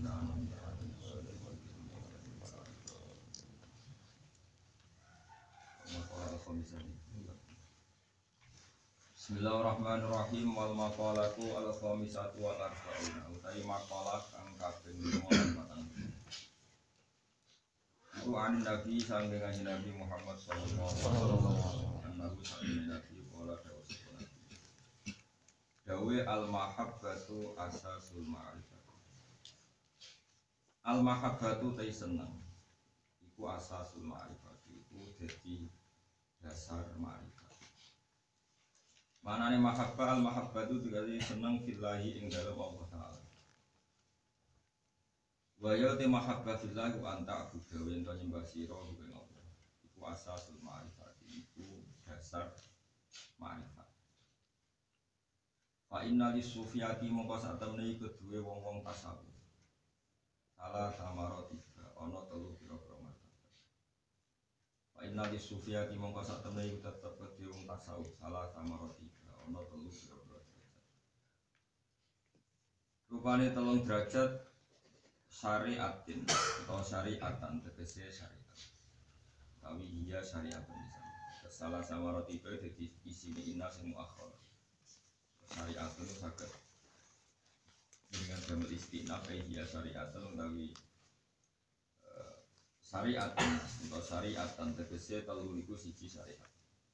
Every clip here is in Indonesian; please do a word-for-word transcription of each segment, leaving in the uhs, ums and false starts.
Bismillahirrahmanirrahim. Wal maqalatu al khamisatu wal arba'una. Utai maqalah kang kaping lima lan patang. Iku an Nabi sangge kanjeng Nabi Muhammad sallallahu alaihi wasallam. Nabi sangge Nabi pola dawuh. Dawe al mahabbatu asasul ma'rifah. Al mahabbatu tai seneng. Iku asasul ma'rifah. Iku dadi dasar ma'rifah. Manane mahabbah al mahabbah itu dikali seneng fillahi ing dalem Allah taala. Wa ya te mahabbah fillahi wa anta abudu wa ento nyembah sira ing Allah. Iku asasul ma'rifah, iku dasar ma'rifat. Fa inna lis-sufiyati mongko sak temene iku duwe wong-wong tasawuf. Salah samaratiga ana telu pira-pira martabat. Fa inna lis-sufiyati mongko sak temene iku tetep kedhe wong tasawuf salah samaratiga ana telu pira-pira derajat. Rupane telung derajat syariatin atau syariatan tegese syariat. Tawi iya syariatun bisa. Salah samaratiga dadi isine inna sing muakhir. Syariatun saged dengan jamal istinaf iya syariatun utawi uh, syariatun atau syariatan tegese telu niku siji syariat.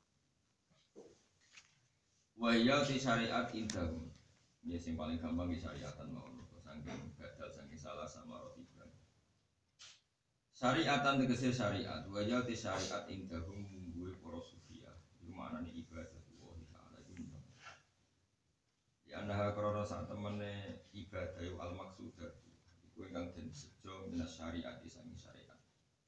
Wa iya ti syariat indahum. Ya sing paling gampang ki syariatan mawon saking badal saking salah sama roti kan. Syariatan tegese syariat, wa iya ti syariat indahum mungguhe para sufia. Iku maknane ibadah Allah taala iku. Ya ana krana sak temene ibadah al maksudah iku ingkang den sejo minas syariat sang syariat.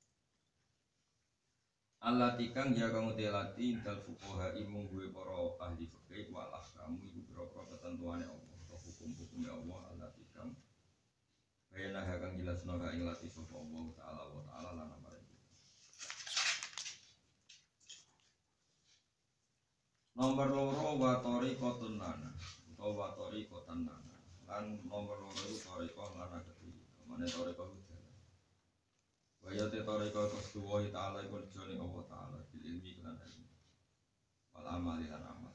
Allah tikang ya kamu telati dal fuqaha imung gue para ahli fikih wal ahkam iku pira-pira ketentuane Allah atau hukum-hukume Allah Allah tikang bayana kang jelasno ka ing lati sapa Allah taala wa taala lan amare. Nomor loro wa tariqatun lana utawa wa tariqatan lana lan nomor loro iku tariqah lana kedhi mane tariqah Waya te toriko kestuwa ta'ala iku jane Allah taala bil ilmi lan ilmu wal amali lan amal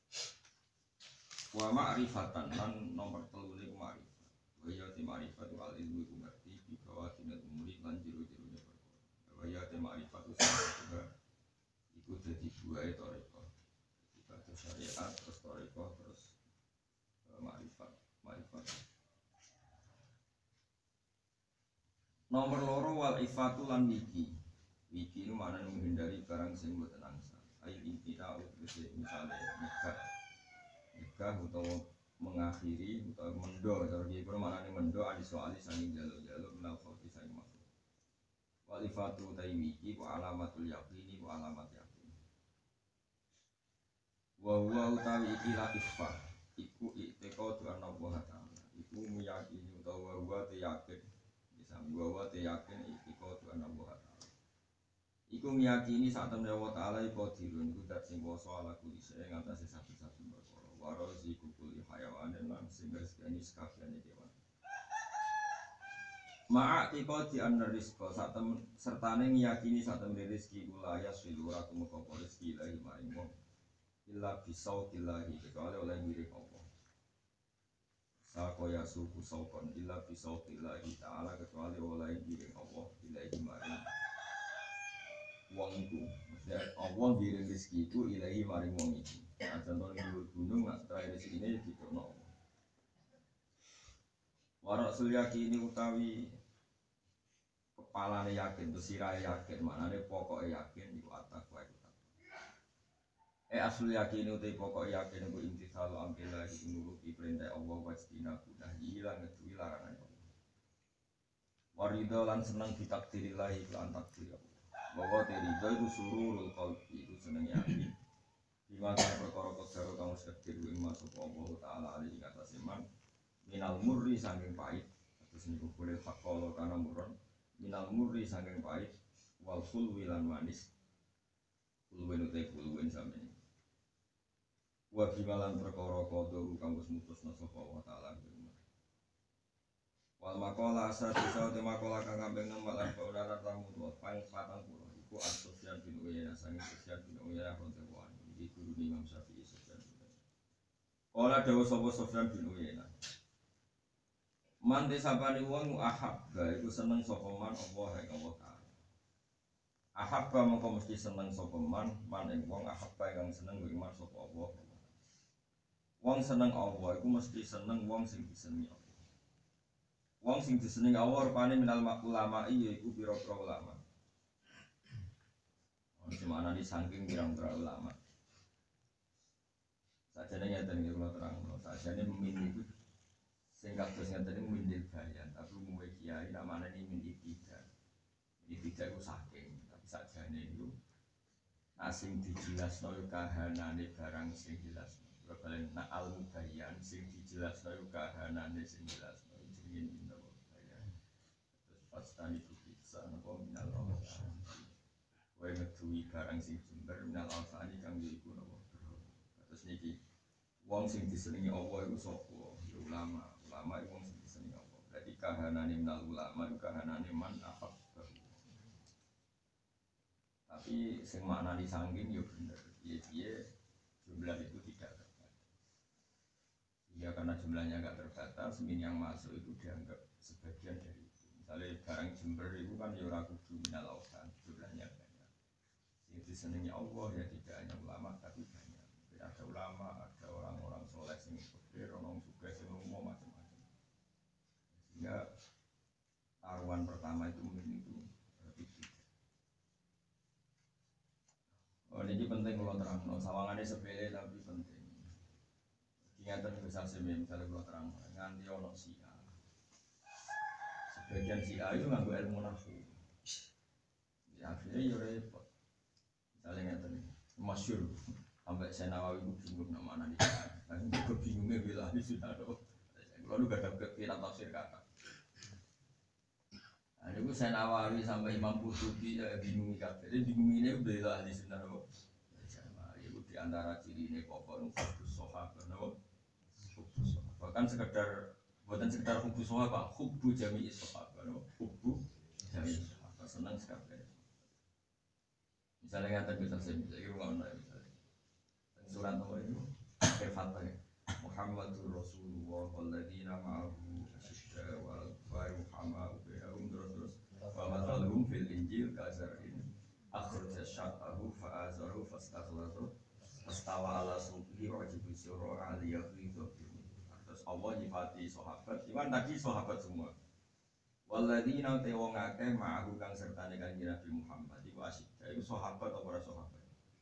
wa ma'rifatan lan nomor telu niku ma'rifat waya te ma'rifat wal ilmu iku ngerti bi bawatinil umuri lan jero-jerone perkara waya te ma'rifat usaha iku dadi buahe toriko ibadah syariat terus toriko terus ma'rifat ma'rifat Nomor loro wal ifatu lan wiki. Wiki itu maknanya menghindari barang sing mboten angsal. Ail intina utrese misale nikah. Nikah utawa mengakhiri utawa mendo cara iki kuwi maknane mendo ali soal sanging jaluk-jaluk menal khofi sanging makhluk. Wal ifatu ta wiki wa alamatul yaqini wa alamat yaqin. Wa huwa utawi iki la ifah. Iku itikadu anna Allah ta'ala. Iku meyakini utawa huwa te yakin bahwa te yakin iku Tuhan Allah Taala. Iku meyakini saat temne Allah Taala iku dirun iku dat sing kuwasa ala kuli sing ngatasi saben-saben perkara. Wa raziqu kulli hayawanin lan sing rezekine sakabehane kewan. Ma'a iku di anna rizqa saat temen sertane meyakini saat temne rezeki kula ya silura tumeka rezeki ilahi maring wong. Illa bisauqillahi kecuali oleh ngiring Allah. Sakoya suku saukon illa bisauqillahi ta'ala kecuali oleh ngiring Allah ilahi maring wong iku. Maksudnya Allah ngiring rezeki iku ilahi maring wong iku. Nah contoh ngiring gunung nak terakhir rezekine ditono Allah. Warak sul yakini utawi kepalane yakin, terus sirahe yakin, maknane pokoke yakin iku atakwa iku. Eh asli yakin utai pokok yakin iku imtithal amrillah iku nuruti perintah Allah wastina kudah hilang ngeduwi larangan Allah. Waridho lan seneng ditakdirillah iku lan takdir Allah. Bahwa ridho iku sururul qalbi iku seneng yakin. Bima kang perkara kodaro kang wis takdir ing masuk Allah taala ali ing atas iman minal murri saking pahit terus niku boleh fakolo kana murron minal murri saking pahit wal khulwi lan manis kulwen utai kulwen sampeyan wa bimalan perkara qadha kang wis mutusna sapa wa ta'ala Wal makola asa disa te makola kang kaping enam lan baularan tamu tuwa pang patang puluh iku As-Sufyan bin Uyainah sangi Sufyan bin Uyainah radhiyallahu anhu iki guru Imam Syafi'i Sufyan bin Uyainah. Kala dawuh sapa Sufyan bin Uyainah. Man desapani wong ahabba iku seneng sapa man Allah ing Allah taala. Ahabba mongko mesti seneng sapa man man ing wong ahabba kang seneng ing man sapa Allah. Wong seneng Allah iku mesti seneng wong sing disenengi Allah. Wong sing disenengi Allah rupane minal ulama iya iku pira-pira ulama. Ono semana di saking pirang-pira ulama. Sajane ngeten iki kula terangno, sajane min iku sing kados ngeten iki mindil bayan, tapi umume kiai namane min ibtida. Ibtida iku saking, tapi sajane iku asing dijelasno kahanane barang sing jelas. Balen na al mubayyan sing dijelasno kahanane sing jelas. Jenenge minal bayan. Terus pastani bisa napa minal Allah. Wae ngeduwi barang sing jember minal awsani kang iku napa terus niki wong sing disenengi Allah iku sapa ulama ulama iku wong sing disenengi Allah berarti kahanane minal ulama iku kahanane man afaq tapi sing maknani sangking yo bener piye-piye jumlah itu tidak terbatas ya karena jumlahnya enggak terbatas min yang masuk itu dianggap sebagian dari itu misalnya barang jember itu kan ya ora kudu minal awsan jumlahnya yang disenangi Allah ya tidak hanya ulama tapi banyak. Ada ulama, ada orang-orang soleh yang fakir, orang juga yang umum macam-macam. Sehingga taruhan pertama itu mungkin itu lebih tidak. Oh ini penting kalau terang, no, sawangannya sepele tapi penting. Ingatan besar sih misalnya kalau terang, nganti ono Syiah. Sebagian Syiah itu nganggo ilmu nafsu. Ya akhirnya ya repot. Misalnya ngeten masyhur sampai saya Nawawi itu bingung nama anak ini aku bingungnya bila ini sudah ada kalau gak ada kira tafsir kata nah itu saya Nawawi sampai Imam Qurtubi ya bingung kabeh jadi bingung ini bila ahli sunnah apa itu diantara ciri ini pokok hubus sahabat hubus bahkan sekedar bukan sekedar hubus sahabat hubu jami'i sahabat hubu jami'i sahabat senang sekali. Misalnya kata kita sendiri, saya kira mana misalnya surat nomor itu akhir fatah Muhammadur Rasulullah walladzina ma'ahu asyidda wal faru hama'u bainahum terus wa mathaluhum fil injil kazar'in akhraja syatahu fa'azaru fastakhlasu fastawa ala suqihi wajibu syura aliyahridhu terus Allah nyifati sahabat iman tadi sahabat semua walladzina tewong akeh ma'ahu kang sertane kanjeng Nabi Muhammad iku asyidda iku sahabat apa ora sahabat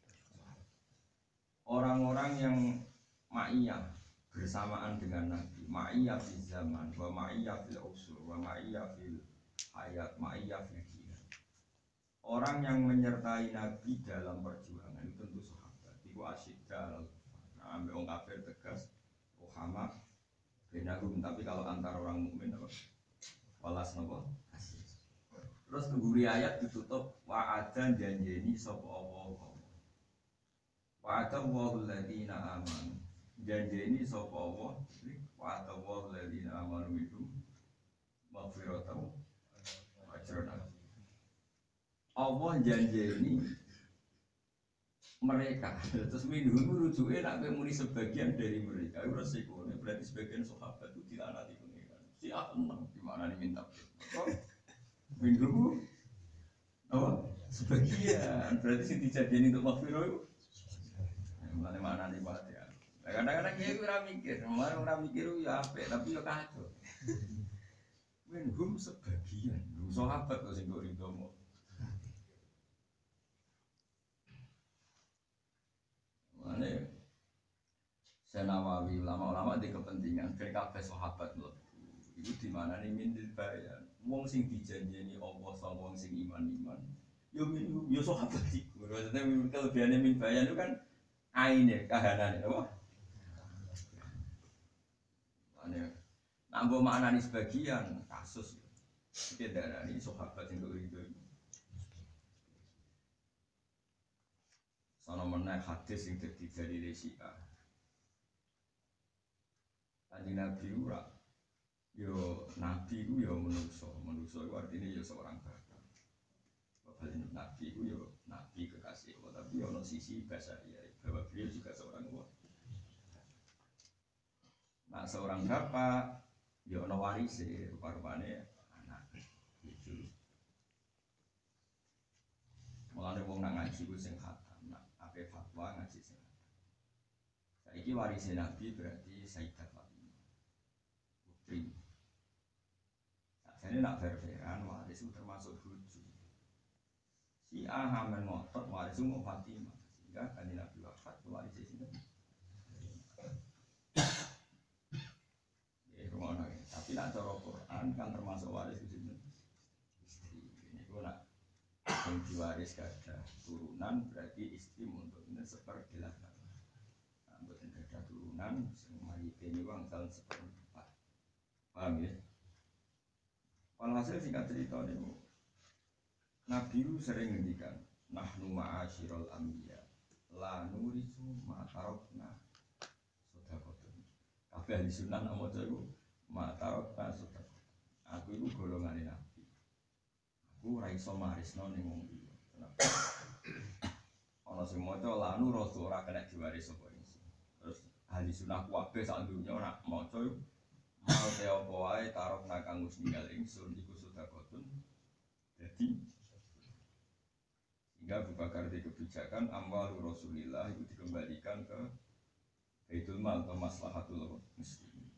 orang-orang yang ma'iyah bersamaan dengan Nabi ma'iyah fil zaman wa ma'iyah fil usur wa ma'iyah fil hayat ma'iyah fil jihad orang yang menyertai Nabi dalam perjuangan itu tentu sahabat iku asyidda nah ambil orang kafir tegas Muhammad benahum tapi kalau antara orang mukmin apa walas nopo terus ngguri ayat ditutup wa'adan janjeni sapa Allah wa'adan wa'ul ladina amanu janjeni sapa Allah wa'adan wa'ul ladina amanu minhum maghfiratan ajran Allah janjeni mereka terus minhum rujuke nak muni sebagian dari mereka itu resiko berarti sebagian sahabat itu dilaknati pengiran si enam gimana diminta minhum apa sebagian berarti sing dijadiin untuk maghfirah itu mana mana nih Pak ya kadang-kadang dia ora mikir orang ora mikir ya apik tapi ya kacau minhum sebagian sahabat kok sing kok rido Mane Senawawi ulama-ulama di kepentingan ben kabeh sahabat mlebu. Iku di mana nih mindil bayan. Wong sing dijanjeni Allah sama wong sing iman-iman. Yo min yo sahabat iku. Maksudnya kelebihane min bayan itu kan aine kahanane apa? Mane nambah maknani sebagian kasus. Iki darani sahabat sing kok rido. Sono meneh hadis sing dadi dalile Syiah. Kanjeng Nabi ora Yo nabi ku yo manusa, manusa itu artinya yo seorang bapak. Bapak ini nabi ku yo nabi kekasih Allah, tapi ono sisi bahasa dia bahwa beliau juga seorang Allah. Nah seorang bapak yo ono waris rupa-rupane anak cucu. Mulane wong nang ngaji ku sing khatam, nak ape fatwa ngaji sing khatam. Saiki waris nabi berarti Sayyidah Fatimah. Putri. Jadi nak fair-fairan waris itu termasuk bojo. Si A hamil ngotot waris itu mau Fatimah. Sehingga kan Nabi wafat waris di sini. Ya rumah lagi. Tapi nak cara Quran kan termasuk waris di sini. Istri. Ini gua nak yang diwaris ada turunan berarti istri untuk ini sepertilah. Nah, buat yang ada turunan semua ini uang tahun seperempat. Paham ya? Walhasil singkat cerita nih, Nabi itu sering ngendikan, nahnu ma'asyiral anbiya, la nurisu ma'tarokna sodakotun. Kabeh ahli sunnah nak maca iku ma'tarokna sodakotun. Aku itu golongan Nabi. Aku ora iso marisno ning wong liya. Kenapa? Ana sing maca la nurisu ora kena diwaris sapa isi. Terus ahli sunnah kabeh sak dunya ora maca iku mau te apa wae tarok nakang wis ninggal ingsun iku sedekahun. Jadi hingga Abu Bakar di kebijakan amwal Rasulillah itu dikembalikan ke Baitul Mal atau maslahatul muslimin.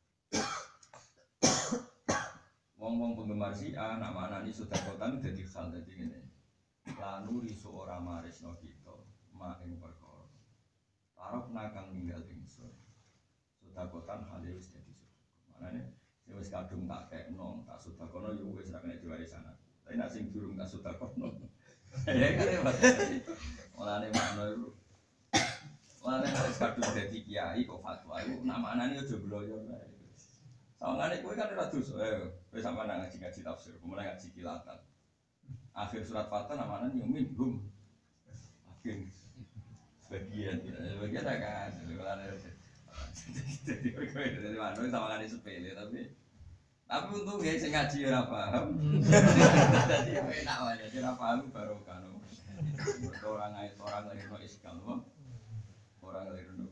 Wong-wong penggemar Syiah nak maknani sedekahun dadi hal dadi ngene. Lanu risu ora marisno kita mak ing perkara. Tarok nakang ninggal ingsun. Sedekahun hale wis dadi maknanya, saya wis kadung tak kekno, tak sedekahno yo wis ra kena diwarisan aku. Tapi nek sing durung tak sedekahno. Ya kene Mas. Mulane makna iku. Mulane wis kadung dadi kiai kok fatwa iku nak maknane aja bloyo wae. Sawangane kowe kan ora dosa. Eh, kowe sampeyan ngaji-ngaji tafsir, kemudian ngaji kilatan. Akhir surat Fatah nak maknane yo minhum. Akhir sebagian, sebagian kan. Mulane jadi berkomen dari mana sama kan sepele tapi tapi untung ya saya ngaji ora paham jadi enak aja jadi ora paham baru kan orang ngait orang lahir no iskal orang lahir no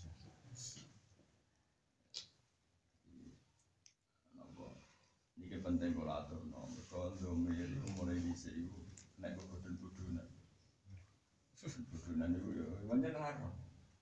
ini penting kalau atur no kalau domir itu mulai bisa itu naik ke budun-budunan budunan itu ya banyak larang.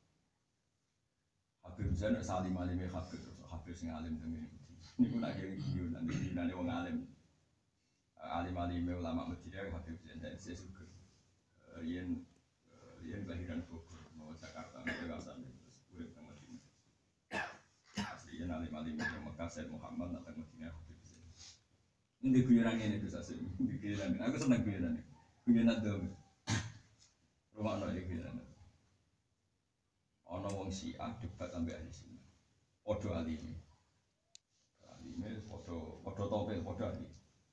Habib Zain salim alime Habib terus Habib sing alim teng ngene iki. Niku nak kene iki nanti dinane wong alim. Alim alime ulama Madinah Habib Zain dan sesuke. Yen yen lahiran Bogor, mau Jakarta mereka asal terus urip teng Madinah. Asli yen alim alime Mekah Said Muhammad teng Madinah Habib Zain. Ini guyonan ngene Gus Asim. Guyonan. Aku seneng guyonan. Guyonan dong. Rumah ono iki guyonan. Ana wong Syiah debat ambek ahli sunnah. Padha alime. Alime padha padha topel padha ali.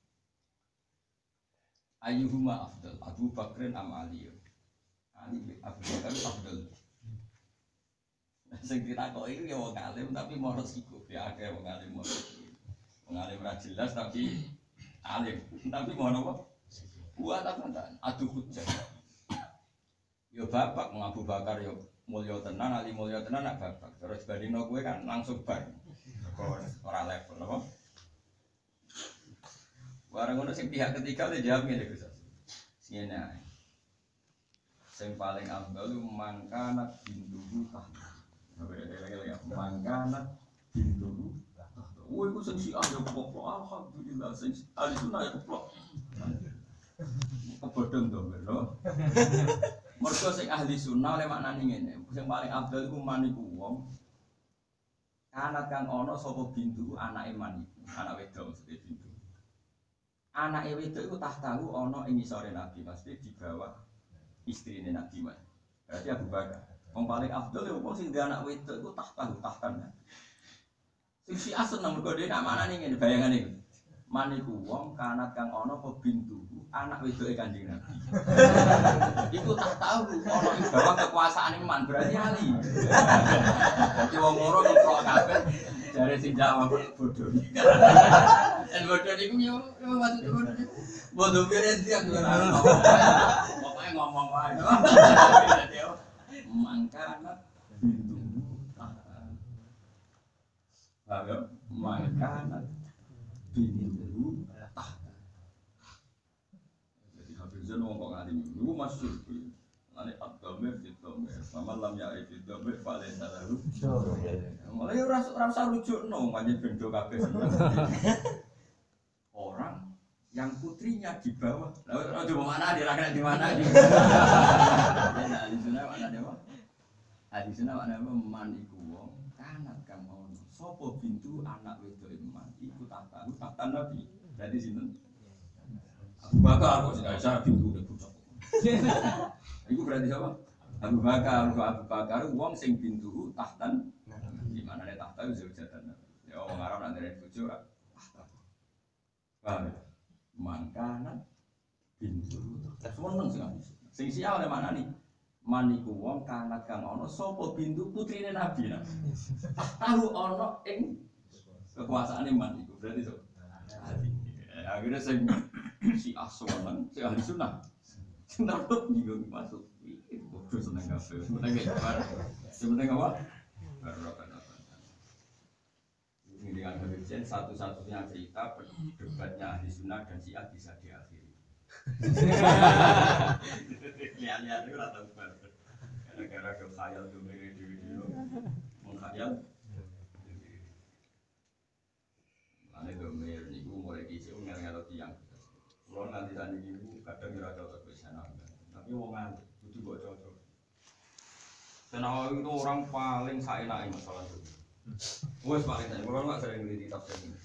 Ayyuhuma afdal, Abu Bakrin am Ali? Ali bin Abu Bakar afdal. Sing ditakoki iku ya wong alim tapi moro sikuk ya akeh wong alim moro. Wong alim ora jelas tapi alim, tapi moro apa? Kuat apa kan? Adu hujjah. Yo bapak Abu Bakar yo mulya tenan, ali mulya tenan nak bapak. Terus bandingno kowe kan langsung bar. Ora level apa? Barang ngono sing pihak ketiga le jawab ngene Gus. Ngene ae. Sing paling afdal lu mangkana binduhu tah. Ya mangkana binduhu. Kowe iku sing Syiah yo kok alhamdulillah sing ahli sunnah yo kok. Kebodhong to, lho. Mergo sing ahli sunnah le maknane ngene, sing paling afdal iku man iku wong anak kang ana sapa bintu anake man iku, anak wedok mesti bintu. Anake wedok iku tahtahu ana ing ngisore Nabi, mesti di bawah istrine Nabi man. Berarti Abu Bakar. Wong paling afdal ya wong sing duwe anak wedok iku tahtahu tahtan. Sing si asen nang mergo dhewe maknane ngene bayangane iku. Man iku wong kanat kang ana apa bintu anak wedoke Kanjeng Nabi. Iku tak tahu ana ing bawah kekuasaane man berarti ali. Dadi wong loro kok kabeh jare Dari sing jawab bodoh. Dan bodoh niku yo maksud bodoh. Bodoh keren dia ngomong. Pokoknya ngomong wae. Mangkana bintu. Ayo, mangkana bintu. Jadi habisnya ngomong kok ngalim. Niku masyhur kuwi. Ane abdome fitome. Sama lam ya fitome paling salah. Mulai ora ora usah rujukno pancen bendo kabeh. Orang yang putrinya di bawah. Lah coba mana dia rakyat di mana di. Nah, di sana mana dia, Pak? Ah di sana mana man iku wong kanat kang ono. Sopo bintu anak wedok iman iku tata tata Nabi. Dadi sinten? Abu Bakar kok sing Aisyah bintu nek bocah. Iku berarti siapa? Abu Bakar, Abu Bakar wong sing bintu tahtan di mana ada tahta itu jabatan. Ya orang Arab nak dari bojo ora tahta. Paham? Mangkana bintu. Seneng sekali. Sing sia oleh mana nih? Maniku wong kanat kang ana sapa bintu putrine Nabi. Tahu ana ing kekuasaane man iku. Berarti so. Akhirnya sing si aswalan, si ahli sunnah. Sing takut bingung masuk. Iki bodoh seneng kabeh. Seneng gambar. Seneng apa? Barokan. Ini dengan kebencian satu-satunya cerita debatnya ahli sunnah dan syiah bisa diakhiri. Lihat-lihat itu rata bar. Gara-gara kekhayal domiri di video mengkhayal. Ane domir niku mulai kisi ngel-ngel tiang. Kalau nanti tadi ibu kadang kira cocok bisa nambah. Tapi wong nganti kudu mbok cocok. Senawi itu orang paling saenake masalah itu. Wes paling saya, kalau nggak sering ngerti tafsir ini.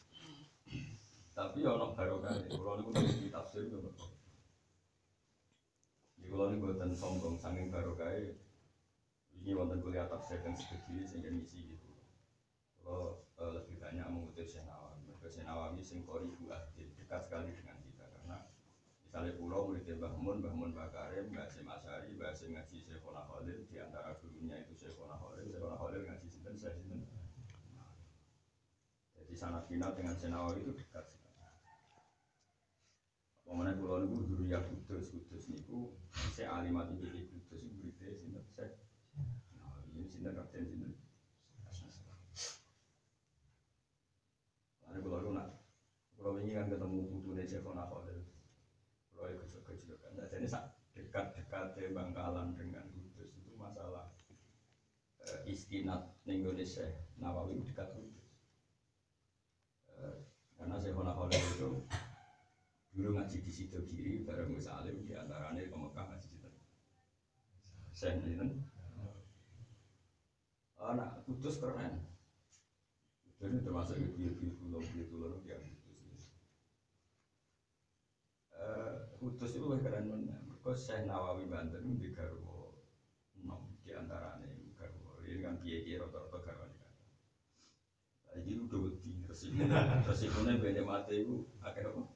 Tapi ono barokah ini, kalau niku ngerti tafsir itu betul. Di kalau niku buatan sombong, saking barokah ini wonten kuliah tafsir yang segede sehingga ngisi gitu. Kalau uh, lebih banyak mengutip Syekh Nawawi, mereka Syekh Nawawi sing qori buatin dekat sekali dengan kita karena misalnya pulau muridnya Mbah Mun, Mbah Mun Mbah Karim, Mbah Hasyim Asy'ari, Mbah Hasyim ngaji Syekhona Khalil, di antara gurunya itu Syekhona Khalil, Syekhona Khalil ngaji sinten Syekh sinten. Jadi sanad final dengan Syekh Nawawi itu dekat sekali. Pemene pulau niku Dzurriyyah Kudus, Kudus niku Syekh Alimat iki Kudus iku muridé sinten Syekh Nawawi, ini sinten Raden sinten. Lalu kalau nak, kalau ingin kan ketemu putune Syekhona Khalil. Kalau itu kecil kan, jadi dekat-dekat Bangkalan dengan Kudus itu masalah uh, istinad Indonesia Nawawi dekat Kudus. Uh, karena Syekhona Khalil itu dulu ngaji di situ kiri, bareng Musa Alim di antaranya ke Mekah ngaji di situ. Syekh itu, anak Kudus keren. Jadi termasuk ibu-ibu pulau pulau yang Kudus. Kudus itu lebih keren mana? Mereka Syekh Nawawi Banten itu di garwo enam di antaranya garwo. Ini kan kiai-kiai rata-rata garwo ini kan. Jadi udah beti resikonya, resikonya benda mati itu akhirnya apa?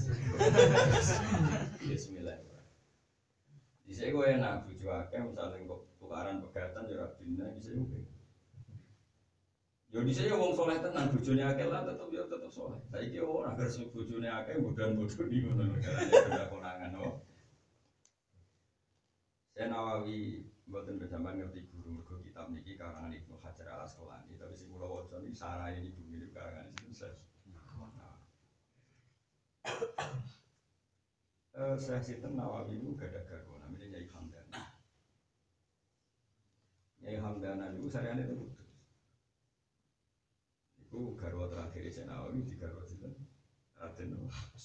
Bismillah. Di saya gue enak bujuk akeh misalnya kok tukaran pegatan jarak bina bisa juga. Yo di saya wong soleh tenan bojone akeh lah tetep yo tetep soleh. Saiki ora agar bojone akeh bodan-bodan iki ngono gara-gara konangan oh. Saya Nawawi mboten bedaman ngerti guru mergo kitab niki karangan Ibnu Hajar Al Asqalani tapi sing kula waca niki sarahe iki bumi karangan sinten Syekh. Eh Syekh sinten Nawawi niku gadah garwa namanya Nyai Hamdana. Nyai Hamdana niku sarene itu itu garwa terakhir Syekh Nawawi di garwa sinten Raden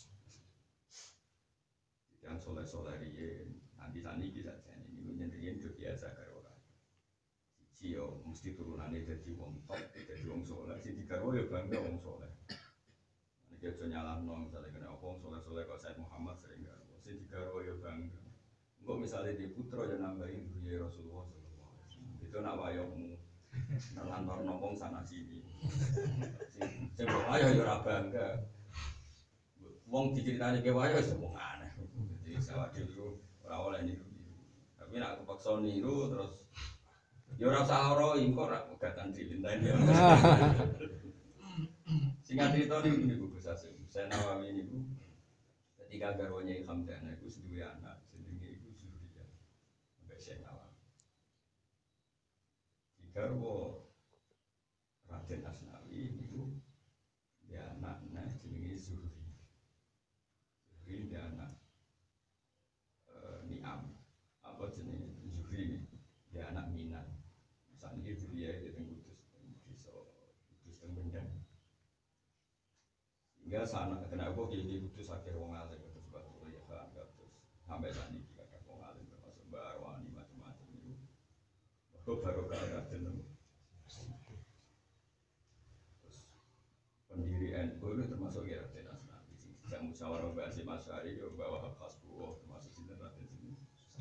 yang soleh-soleh riyen nanti tani iki saja ini nyenengin itu biasa garwa siji yo mesti turunane dadi wong top dadi wong soleh sing digarwa yo bangga wong soleh iki aja nyalahno misale kena wong soleh-soleh kok Said Muhammad sering garwa sing digarwa yo bangga engko misale di putra yo nambahin duwe Rasulullah sallallahu alaihi wasallam itu nak wayahmu lantor nopong sana sini. Sing ayo yo ora bangga. Wong diceritani ke wayo wis wong aneh. Jadi sawade itu ora oleh niru. Tapi nek kepaksa niru terus Ya ora usah lara engko ora gatan dilintain ya. Singkat cerita niku niku Gus Hasim. Saya Nawawi niku ketika garwane Hamdana iku duwe anak jenenge iku Zuriyah. Mbak Saya Nawawi. Garwa Raden Asnawi niku dia anaknya jenenge Zuhri. Zuhri dia anak uh, Niam. Apa jenenge Zuhri dia anak Minan. Saat ini Zuriyah itu teng Kudus, desa Kudus teng Bendang. Hingga sana kenapa di Kudus akhir wong alim terus batu ya kan terus sampai saat ini kakak wong alim termasuk Mbak Arwani macam-macam itu. Kok baru kaya jeneng. Terus pendiri N U itu termasuk ya Raden Asnawi. Yang musyawarah bahasa Masyari yo bawa khas buah termasuk sinten Raden sini.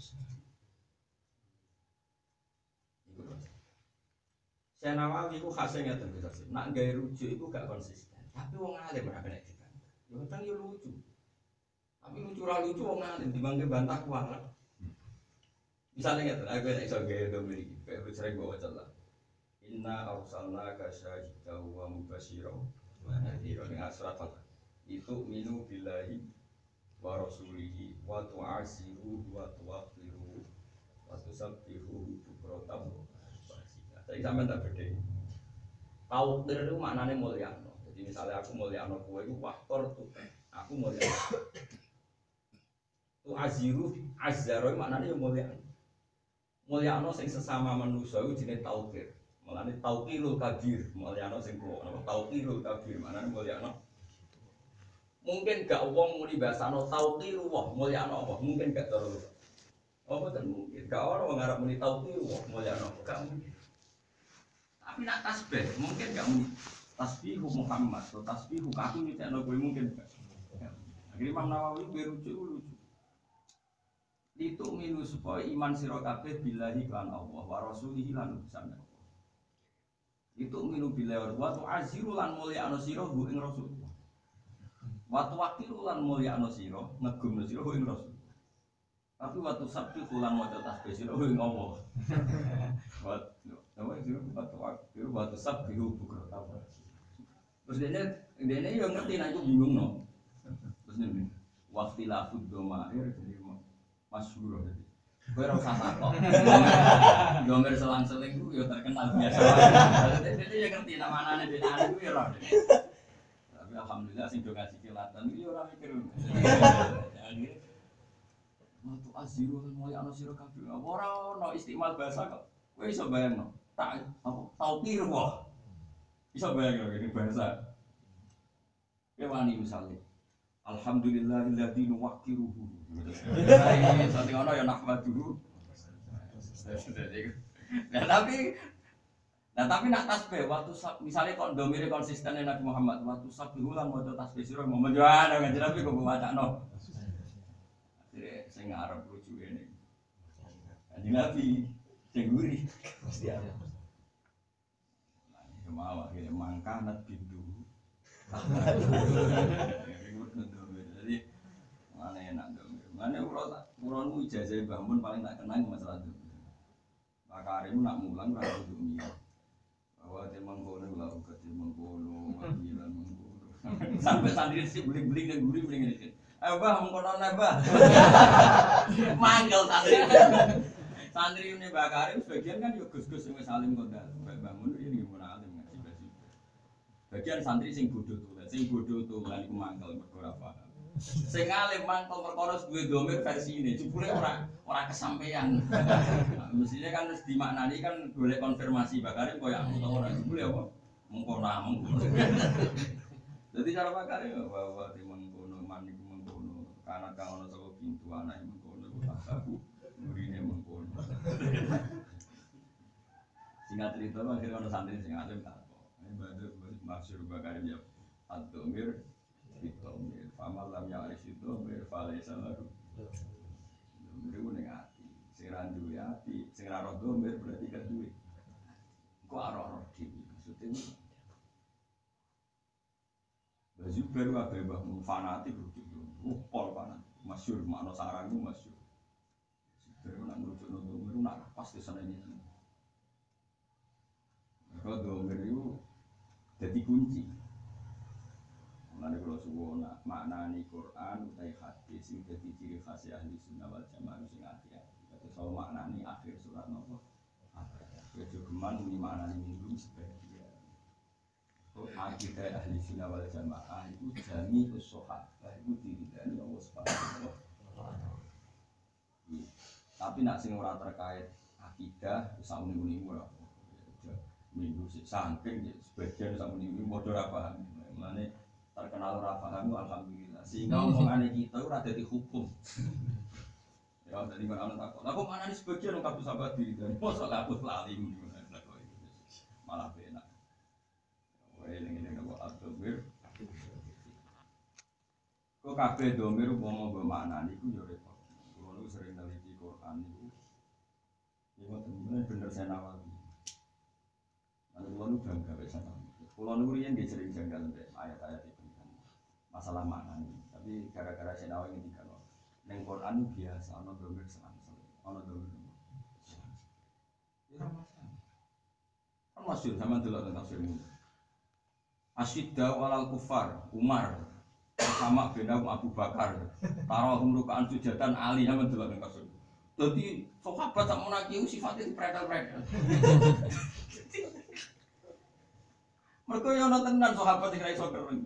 Saya Nawawi ku khasnya ngeten Gus Hasim. Nak gawe rujuk iku gak konsisten. Tapi wong alim ora kena dibantah. Yo kadang yo lucu. Tapi lucu ra lucu wong alim dibangke bantah kuat. Misalnya ngeten, aku nek iso gawe do mriki, aku sering bawa celah. Inna arsalnaka syahidan wa mubasyiran wa nadhiran ing surat Al-Fatihah. Itu minu billahi wa rasulihi wa tu'asiru wa tuwaqiru wa tusabbihu bukratan. Jadi sampean tak beda. Tauqir itu maknane mulyano. Jadi misalnya aku mulyano kowe iku faktor tuh. Aku mulyano. Tu aziru azzaro maknane yo mulyano. Mulyano sing sesama manusa iku jenenge tauqir. Mulane tauqirul kabir, mulyano sing tuwa. Napa tauqirul kabir maknane mulyano. Mungkin gak wong muni basano tauqiru wah mulyano apa? Mungkin gak terus. Apa ten mungkin gak ono wong arep muni tauqiru wah mulyano gak mungkin. Tapi nak tasbih, mungkin gak mungkin tasbihu Muhammad atau tasbihu aku nyucakno kowe mungkin gak. Akhirnya Imam Nawawi berujuk lucu. Itu minu supaya iman sira kabeh billahi lan Allah wa rasulihi lan utusan Allah. Itu minu billahi wa tu'aziru lan mulyakno sira hu ing rasul. Wa tuwaqiru lan mulyakno sira ngegumno sira hu ing rasul. Tapi waktu sabtu lan maca tasbih sira hu ing Allah. Apa itu batu waktu batu sab biru bukan apa terus dia dia ini yang ngerti nah itu bingung no terus nih waktu lafud domair jadi masyhur jadi gue rasa takut domair selang-seling itu ya terkenal biasa jadi dia ngerti nama anaknya dia anak itu ya roh tapi alhamdulillah sing do ngaji kilatan itu ya orang mikir jadi waktu azirul mulai anak siro kabeh ora ono istimal bahasa kok kowe iso bayangno tak apa taukir wah bisa bayang lho ini bahasa kewani misalnya alhamdulillahilladzi nuwaqqiruhu ini sate ono ya nahmaduhu nah tapi nah tapi nak tasbih waktu misalnya kok domire konsisten Nabi Muhammad waktu sabih ulang maca tasbih sira momen yo ana kan tapi kok bacakno jadi sing arep lucu ini kanjeng Nabi sing gurih mesti ana mau akhirnya mangkanat bintu jadi mana enak dong mana urut urutmu ijazah bangun paling tak kenang masalah itu Pak Karim nak mulang rasa dunia bahwa dia mengkono lah uga dia mengkono wakilan mengkono sampai santri sih beli-beli dan beli beli ini ayo bah mengkono nabah manggil santri santri ini Pak Karim sebagian kan yuk gus-gus yang saling kodal bangun ini gimana alim bagian santri sing bodoh tuh, sing bodoh tuh lan iku mangkel perkara paham. Sing alim mangkel perkara duwe domir versi ini, jebule ora ora kesampaian. Nah, mestinya kan harus dimaknani kan boleh konfirmasi bakare koyo aku tau ora jebule apa mengkono mengkono. Jadi cara bakare bahwa di mengkono man iku mengkono, karena kang ono saka pintu anake mengkono aku murine mengkono. Singkat cerita akhirnya ono santri sing alim tak ibadah masyhur Bakarim ya ad-domir bidomir famal lam ya'rif ad-domir falaysa lahu domir ku ning ati sing ra duwe ati sing ra roh domir berarti gak duwe kok ora-ora dhewe maksudnya baju baru kabeh mbah fanatik rujuk upol fanatik masyhur makna sarangmu masyhur baru nak rujuk domir nak pasti senene jadi kunci. Mulane kula suwun maknani Quran utawi hadis sing dadi ciri khas ahli sunnah wal jamaah sing ati-ati. Kados soal maknani akhir surat napa? Kejo geman muni maknani minggu sebagian. So akidah ahli sunnah wal jamaah itu jami usahabah itu diridani Allah Subhanahu wa taala. Tapi nak sing ora terkait akidah sak muni-muni ora. Minggu sik saking sebagian sak muni-muni padha ora paham. Mulane terkenal ora paham alhamdulillah. Sehingga omongane kita ora dadi hukum. Ya dadi ana takok. Lah kok manane sebagian wong kabeh sahabat diri dan mosok kabeh lali malah enak. Wae ning ngene kok abdomir. Kok kabeh domir umpama nggo maknane iku ya repot. Kulo niku sering neliti Quran niku. Iku temen bener Senawawi. Ana kulo niku bangga wis Senawawi. Kulo niku riyen nggih sering janggal mbek ayat-ayat itu. Masalah maknanya, tapi gara-gara Senawawi ngendikan ning Quran itu biasa ana domir selang-seling, ana domir selang-seling. Ya ora masalah. Kan masyhur sama delok tafsirmu. Asyidda walal kufar Umar sama benar Abu Bakar. Tarahum rukaan sujatan Ali sama delok tafsir. Dadi sahabat tak munaki sifatnya predel-predel. Mergo yo ana tenan sahabat sing ra iso keren.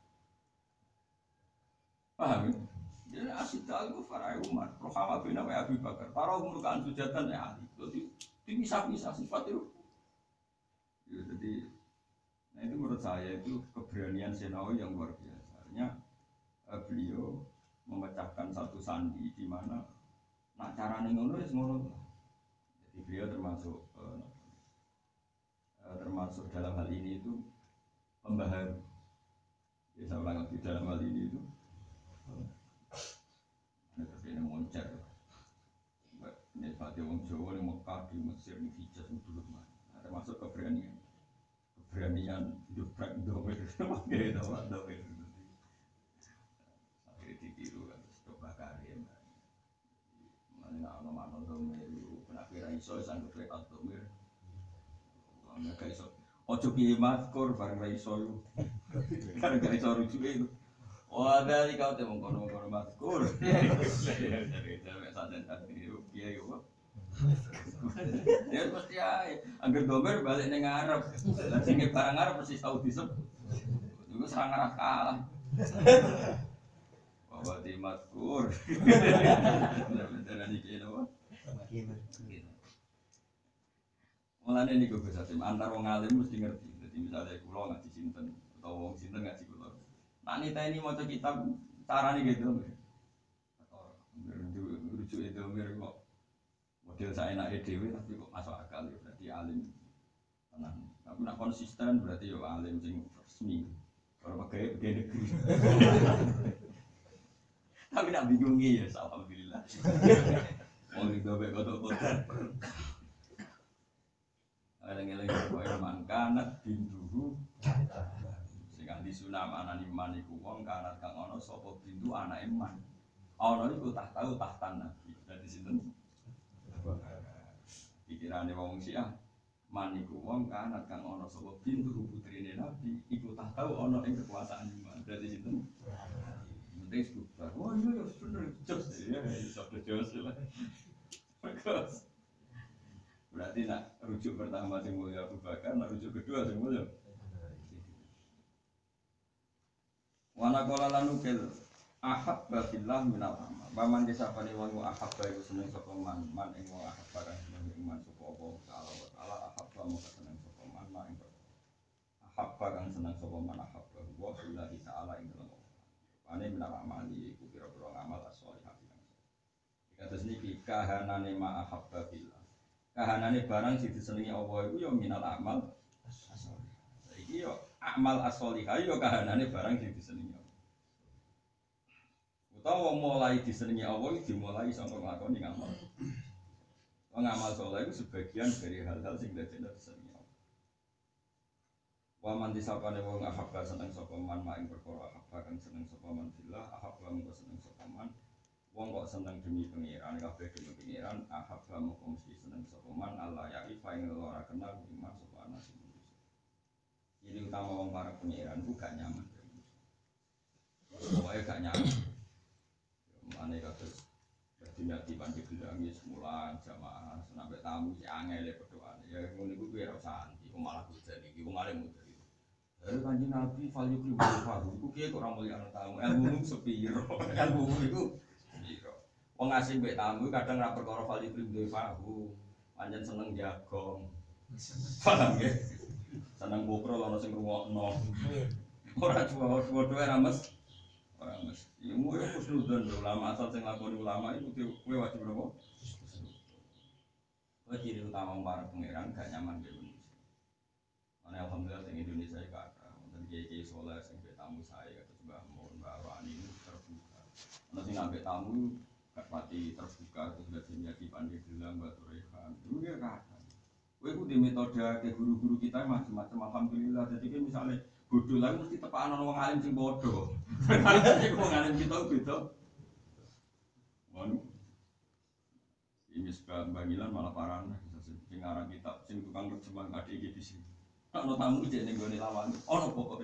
Paham ya? Jadi asyidda al-kufar Umar, rohama bina wa Abu Bakar. Tarahum rukaan sujatan Ali. Dadi dipisah-pisah sifat itu. Ya, jadi nah itu menurut saya itu keberanian Senawi yang luar biasa. Artinya eh, beliau memecahkan satu sandi di mana nak carane ngono wis ngono. Jadi beliau termasuk eh, eh, termasuk dalam hal ini itu pembaharu. Ya saya ulang lagi dalam hal ini itu ini terkait moncer. Ini pada orang Jawa di Mekah, di Mesir, di Hijaz itu dulu mah. Termasuk keberanian. Keberanian hidup prak domir, pakai dawa domir. Akhirnya ditiru kan, coba karim. Mana nama-nama domir itu, kena kira iso sanggup lewat domir. Mana gak iso, ojo piye matkor bareng iso itu, karena gak iso rujuk itu. Wah dari kau temu kono-kono matkor. Jadi dari saden tadi itu piye yo. Ya pasti ae. Angger domir balik ning Arab. Lah sing barang Arab mesti tau disebut. Iku serang arah kalah. Bahwa di matkur. Bener-bener iki lho. Mulane niku Gus Hasim antar wong alim mesti ngerti. Dadi misale kula ngaji sinten utawa wong sinten ngaji kula. Nak niteni maca kitab carane gitu. Atau rujuk itu mir kok model saya enake dhewe tapi kok masuk akal ya berarti alim tenan. Tapi nak konsisten berarti yo alim sing resmi. Kalau pakai pegawai negeri. Tapi nak bingungi ya alhamdulillah. Mau digawe kotor-kotor. Eleng-eleng kowe mangkanat bintuhu. Sing ahli sunah manani man iku wong kanat kang ana sapa bintu anake man. Ana iku tak tahu tahtan nabi. Dadi sinten? Pikirane wong Syiah man iku wong kanat kang ana sapa bintu putrine nabi iku tak tahu ana ing kekuasaan iman. Dadi sinten? Penting sebut. Oh iya ya bener jos ya iso jos lah. Bagus. Berarti nak rujuk pertama sing mulia Abu Bakar, nak rujuk kedua sing mulia wana kola lanukil ahabba fillah minal amal. Paman disapane wong ahabba iku seneng sapa man, man ing wong ahabba kan seneng iman sapa apa taala wa taala ahabba mung seneng sapa man, man ing ahabba kang seneng sapa man ahabba wa billahi taala ing dalem. Ane minal amal iku pira-pira amal as-shalihah. Kados niki kahanane ma ahabba fillah. Kahanane barang sing disenengi Allah iku ya minal amal as-shalihah. Saiki yo amal as-shalihah yo kahanane barang sing disenengi Allah. Utawa mulai disenengi Allah iki dimulai saka nglakoni ngamal. Wong amal saleh iku sebagian dari hal-hal sing dadekno disenengi Allah. Wa man disapane wong ahabba seneng sapa man mak ing perkara ahabba kang seneng sapa man billah ahabba mung seneng sapa man. Wong kok seneng demi pengiran kabeh demi pengiran ahabba mung mesti seneng sapa man Allah ya ifa ing ora kenal iman sapa ana sing Ini utama wong para pangeran ku gak nyaman. Pokoknya gak nyaman. Mane kados dadi nyati panci bilang wis mulan jamaah sampai tamu si angel e berdoa. Ya ngono iku kuwi ora usah anti, kok malah bojan iki wong alim muter. Dari kanjeng Nabi value pribadi faru, iku kiye kok ora mulya ana tamu. Ilmu sepiro? Ilmu iku sepiro? Wong asing mbek tamu kadang ora perkara value pribadi faru. Pancen seneng jagong. Paham nggih? Seneng bokro ana sing ngrungokno. Ora cuwa-cuwa ora mes. Ora mes. Ilmu ya kusnudon ulama asal sing lakoni ulama iku kuwi wajib napa? Kuwi ciri utama para pangeran gak nyaman dhewe. Ana alhamdulillah teng Indonesia iki ada wonten kiai-kiai saleh sing mbek tamu saya kata Mbah Mun, Mbah Wani terbuka. Ana sing ambek tamu gak pati terbuka terus dadi nyaki pandhe gelang Mbah Turehan. Iku ya kadang. Kowe ku di metode ke guru-guru kita macam-macam alhamdulillah. Jadi ki misale bodoh lah mesti tepakan ana wong alim sing bodoh. Sing wong alim kita beda. Ngono. Ini sebab bangilan malah parah sing aran kitab sing tukang terjemah adik iki di sini. Ono tamu jek ning gone lawan. Ono pokoke.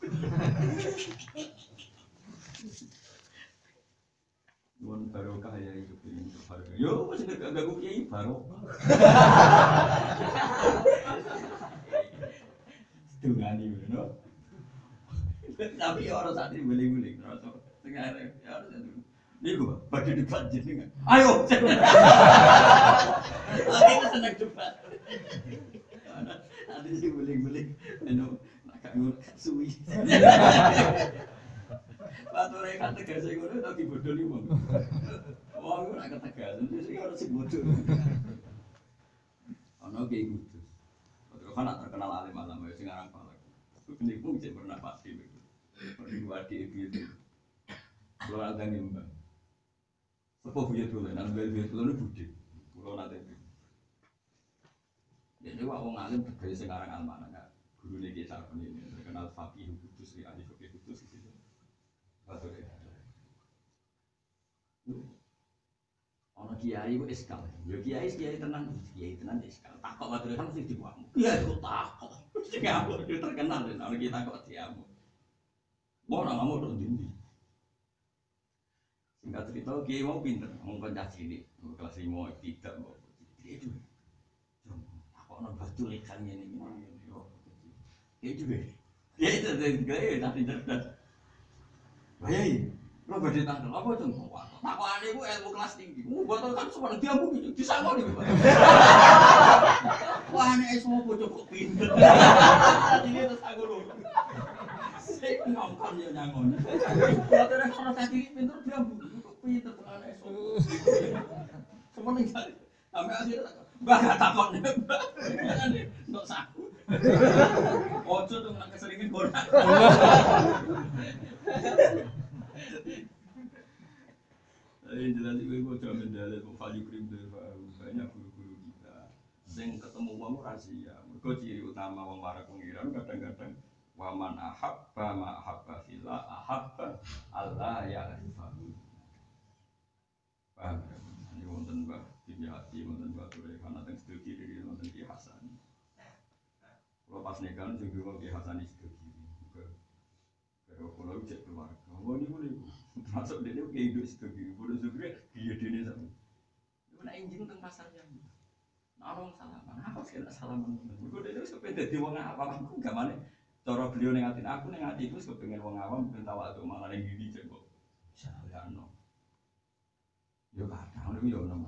Nuwun barokah ya itu piring barokah. Yo wis nek gak ku kiai barokah. Dungani ngono. Tapi ora santri guling-guling terus sing arep ya ora santri. Niku badhe debat jenengan. Ayo. Aku seneng debat. Ada sih guling-guling, eno nak kangen suwi. Patore kan tegas iku ngono tak dibodoli wong. Wong iku nak ketegasan sing ora sing bodoh. Ana ge kudu. Patore kan terkenal alim alam sing aran palek. Niku cek pernah pasti niku. Niku adi iki. Kulo ada ngembang. Sepuh buyut kulo, nang buyut kulo niku budhe. Kulo nate. Jadi wak wong alim tegese sing aran almanah. Gurune Ki Sarpen ini terkenal faqih kudus li ahli fikih kudus gitu. Patore. Ana kiai ku eskal. Ya kiai kiai tenan, kiai tenan eskal. Takok patore kan mesti diwamu. Kiai kok takok. Sing aku terkenal ana kita kok diamu. Mau nang ngamuk tok ndi. Singkat cerita kiai mau pinter, mau pencah cilik, kelas lima tidak mau. Itu ono batu ikan ngene iki. Ya juga. Ya itu gaya tapi cerdas. Bayai, lo badhe tangkel apa cung? Takokane iku ilmu kelas tinggi. Mu botol kan semua diambu iki disangoni. Wah nek semua bocah kok pinter. Ini terus aku lho. Sik ngomong yo nyangon. Botol nek ora tadi pinter diambu kok pinter tenan semua. Semua ning jare. Sampai akhirnya mbak gak takut nih mbak nggak saku ojo tuh nggak keseringan goda ini jelas itu gue coba mendalat value pribadi banyak guru-guru kita yang ketemu wong rahasia mereka ciri utama wong para pengiran kadang-kadang waman ahabba ma ahabba fillah ahabba Allah ya arifahu paham ya? Ini wonten mbak Bibi Hati, wonten mbak Turekan, ada yang sebelah kiri, wonten Ki Hasan. Kalau pas nikahan juga mau Ki Hasan di sebelah kiri. Kalau kalau cek keluarga, wah ini boleh. Masuk dia ni kayak hidup sebelah kiri, bodoh sebelah dia dia ni sama. Dia nak injing tentang pasarnya. Nah orang salaman, apa sih nak salaman? Bodoh dia ni sepeda di wong awam, aku gak mana. Cara beliau nengatin aku nengatin itu sepengen wong awam, pengen tahu aku malah yang gini cek kok. Saya no. Yo kadang itu yo nama.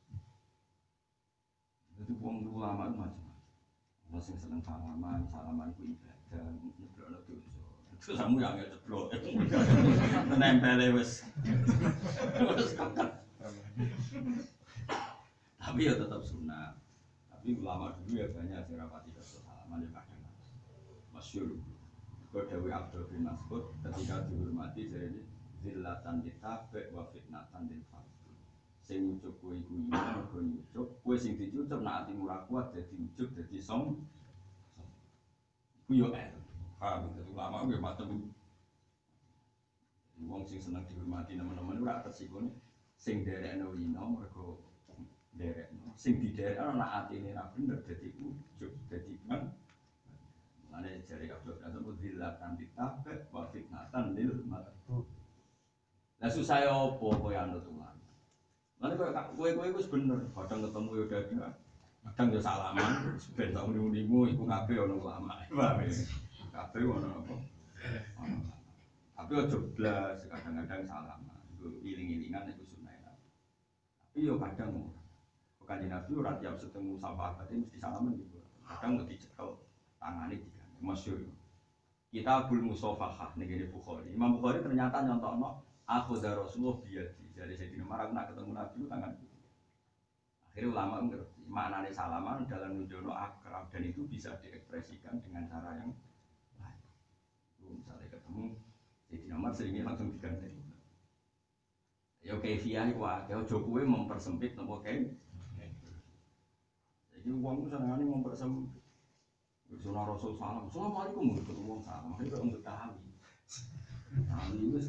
Itu wong ulama macam-macam. Ono sing seneng salaman, salaman ku ibadah, nyeblokno dosa. Terus kamu yang nyeblok. Nempel wis. Tapi ya tetap sunnah. Tapi ulama dulu ya banyak sing rapati dosa salaman ya kadang. Masyhur. Kok Dewi Abdul bin Mas'ud ketika dihormati jadi zillatan ditabe wa fitnatan lil faqir. Sing nyucuk kowe iku iman mergo nyucuk, kowe sing dicucuk nek atimu ora kuat dadi ujuk dadi som. Ku yo er. Paham itu ulama kuwi macam wong sing seneng dihormati teman-teman ora tersikone sing derekno wina mergo derekno. Sing diderekno nek atine ora bener dadi ujuk dadi kan. Mane jare kabeh sebut dilatan ditabek wa fitnatan lil marbu. Lah susah opo koyo anut ulama. Mane koyo kowe-kowe wis bener, kadang ketemu yo dadak. Kadang yo salaman, ben tau muni-munimu iku kabeh ana ulama. Paham ya? Kabeh ana apa? Tapi aja blas, kadang-kadang salaman. Iku iling-ilingan iku sunah. Tapi yo kadang Kanjeng Nabi ora tiap ketemu sahabat mesti salaman gitu. Kadang mesti cekel tangane diganti. Masyhur. Kitabul Musafahah niki Bukhari. Imam Bukhari ternyata nyontokno akhudha Rasulullah biyadi. Jadi Sayyidina Umar nak ketemu Nabi itu tangan. Akhirnya ulama ngerti maknane salaman dalam nunjukno akrab dan itu bisa diekspresikan dengan cara yang lain. Misalnya ketemu Sayyidina Umar seringnya langsung diganti. Ya kaifiah iku akeh aja kowe mempersempit napa kae. Jadi wong senengane mempersempit. Sunah Rasul salam. Assalamualaikum ketemu wong salam. Iki kok ngetahui. Nah, iki wis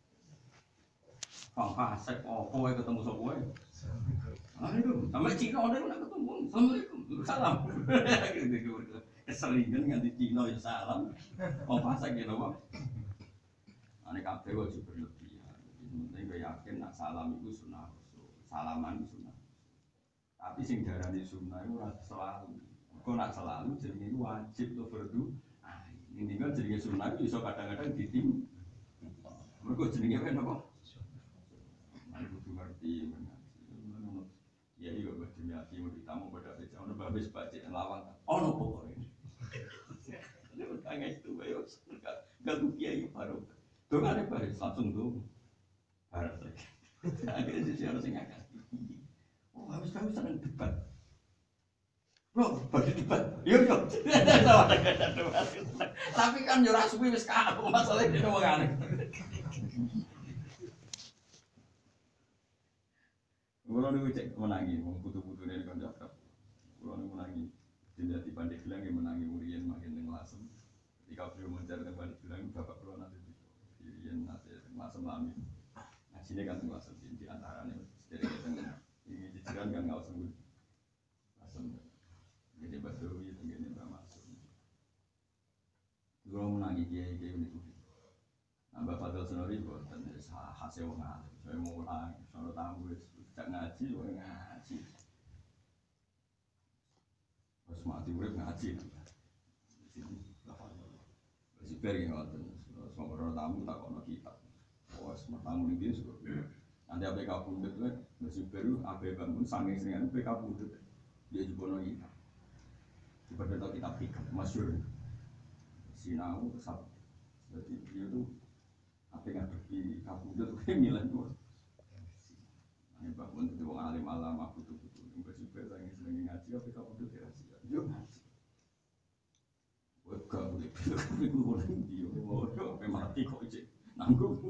Kang Pasek opo wae ketemu sapa wae. Aduh, sampe Cina ora nak ketemu. Assalamualaikum. Salam. Keseringan nganti Cina ya salam. Oh Pasek ya napa? Ane kabeh wajib berlebihan. Penting kowe yakin nak salam iku sunah Rasul. Salaman iku sunah. Tapi sing diarani sunah iku ora selalu. Kok nak selalu jenenge iku wajib to fardu. Ah, ini kan jenenge sunah iso kadang-kadang ditim. Mergo jenenge apa napa? Aku kudu ngerti mengerti. Ya iya kok demi ati mau ditamu pada beca ono babes bacik lawang. Ono pokoke. Lha tangga itu ayo enggak tuh kiai baru. Dongane bare langsung tuh. Barat lagi. Akhirnya sih harus ngakak. Oh, habis kamu seneng debat. Bro, bagi debat. Yo yo. Tapi kan yo ra suwi wis kaku masalah iki ngomongane. Kulo niku cek menangi wong putu-putune kon cakep. Kulo niku menangi. Dene di Pandai Gelang yang menangi Urian makin ning Lasem. Ketika beliau mencar teng Pandai Gelang bapak kulo nanti Urian nanti Lasem lami. Ngajine kan teng Lasem di antarane sedherek teng iki jijiran kan enggak usah Lasem. Jadi Basawi tengene Mbak Masuk. Kulo menangi kiai-kiai niku. Mbak Fadil Senori boten hasil wong alim. Saya mulang, sono tamu wis cak ngaji, wong ngaji. Wis mati urip ngaji. Wis pergi ngoten. Sono tamu tak ono kitab. Wis tamu ning desa. Nanti ape kabundut wae, wis beru ape bangun sange seringan ape kabundut. Dia jubono kitab. Seperti kitab kitab masyhur. Sinau kesal. Jadi dia tuh apa yang ngadepi kabudut tuh kayak milan tuh. Ini bangun itu orang alim alam aku tuh tuh. Yang bersyukur saya sering ngaji apa kabudut ya sih. Yo ngaji. Wah kabudut itu tapi gue boleh dia. Wah apa mati kok ije nanggung.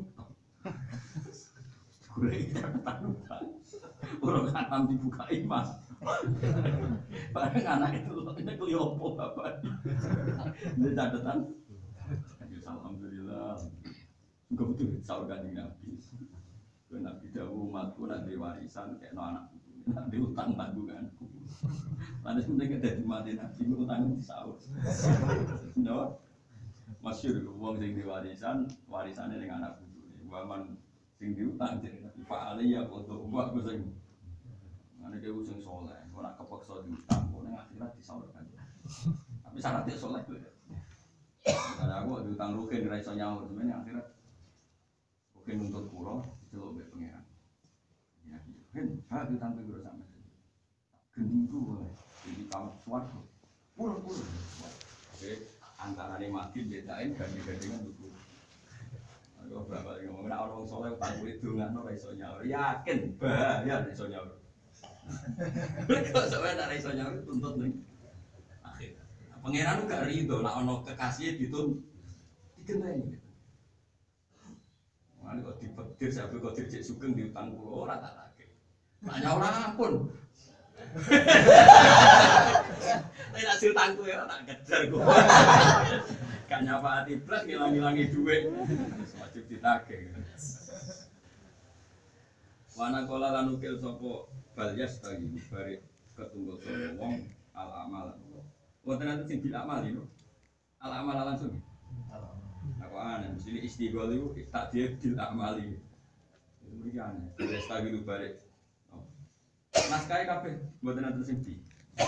Gue ini ketakutan. Orang khatam dibuka imas. Barang anak itu ini keliopo bapak. Ini catatan. Alhamdulillah. Enggak betul, sahur kanjeng Nabi. Kalau Nabi dawuh umatku nanti warisan kayak no anak itu, nanti utang tanggunganku. Lalu sebenarnya dari mati Nabi utang di sahur. No, masyur uang sing di warisan, warisannya dengan anak itu. Waman sing diutang jadi Nabi Fa'ali ya untuk uang aku sing. Mana dia usung soleh, orang kepaksa diutang, orang akhirat disahurkan. Tapi syaratnya soleh tu. Karena aku diutang rugen raiso nyaur, sebenarnya akhirat. Mungkin untuk pulau, celok be pengiran. Ya, kan, hal itu tanpa guru sama saja. Gendingku boleh, jadi kamu suaraku, pulau pulau. Oke, antara ini mati bedain gandeng-gandengan buku. Aku berapa lagi ngomong, nak orang soleh utang kulit dungan, orang iso nyaur, yakin bahaya iso nyaur. Kalau sampai ada iso nyaur tuntut nih. Akhir, pengiran gak ridho, nak ono kekasih gitu, dikenai. Mana kok dipetir, saya kok dirjek sugeng di utang pulau orang tak lagi. Tanya orang pun. Tapi hasil tangku ya tak kejar gue. Gak nyapa hati plus ngilang-ngilangi duit. Wajib ditagih. Wana kola lanukil sopo balyas tadi bari ketunggul sopo wong al amal. Wong ternyata sing bil amal itu. Al amal langsung. Aku aneh, mesti istighol itu tak dia bil amali. Itu mesti aneh. Dari stagi lu balik. Naskahnya kabeh mboten nanti sing di.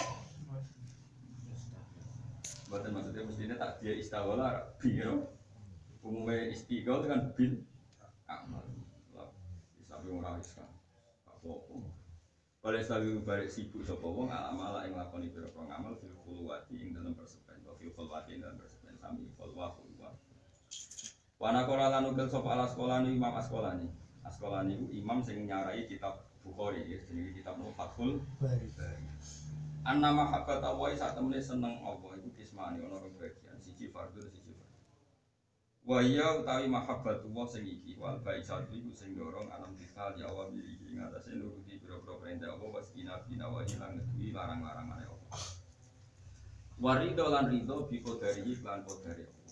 Mboten maksudnya mestinya tak dia istaghola biro. Umumnya istighol itu kan bil amal. Lah sampai ora wis kan. Apa-apa. Oleh selalu balik sibuk sapa wong alam-ala ing lakoni pira-pira ngamal fil khulwati ing dalam persepen, fil khulwati ing dalam persepen sami khulwa khulwa. Wana qala lan ukel sapa ala sekolani imam askolani. Askolani iku imam sing nyarai kitab Bukhari ya jenenge kitab Fathul Bari. Anna mahabbat Allah sak temene seneng Allah iku kismani ana rong bagian, siji fardhu siji fardhu. Wa ya utawi mahabbatullah sing iki wal baisatu iku sing dorong alam kita di awal iki ing atase nuruti pira-pira perintah Allah was bina-bina wa ilang ngeduwi larang-larangane Allah. Warido lan rido bi qadari lan qadari Allah.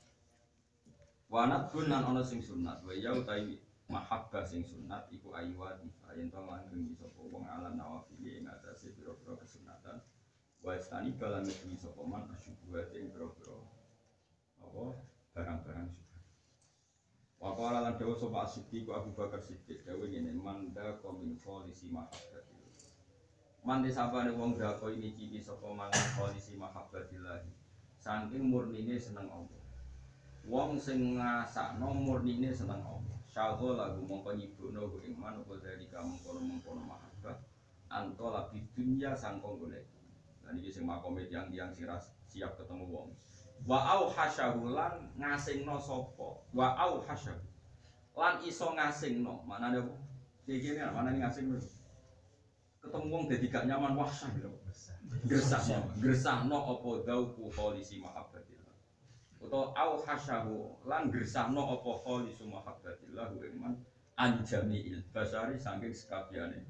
Wanat gunan ana sing sunat wa ya utawi mahabbah sing sunat iku ayyati yen to langgeng sapa wong alam nawafil ing atase pira-pira kesunatan wa istani kalan ngeduwi sapa man asyubuhat ing pira-pira apa barang-barang syubhat. Wa qala lan dawu sapa Siddiq Abu Bakar Siddiq dawu ngene manda qamin kholisi mahabbatil. Mande sabane wong dako iki iki sapa man kholisi mahabbatillah. Saking murnine seneng Allah. Wong sing ngrasakno murnine seneng Allah. Syahol lagu mongko nyibukno ing man apa dari kamu kono-kono mahabbah. Anto labi dunya sangkong golek. Lan iki sing makome tiyang-tiyang siras siap ketemu wong. Wa au hasyahu lan ngasingno sapa wa au hasyahu lan iso ngasingno manane apa iki ne manane ngasingno ketemu wong dadi gak nyaman wahsah lho gresahno gresahno apa dauku kholisi mahabbatillah utawa au hasyahu lan gresahno apa kholisu mahabbatillah iman anjamiil basari saking sekabehane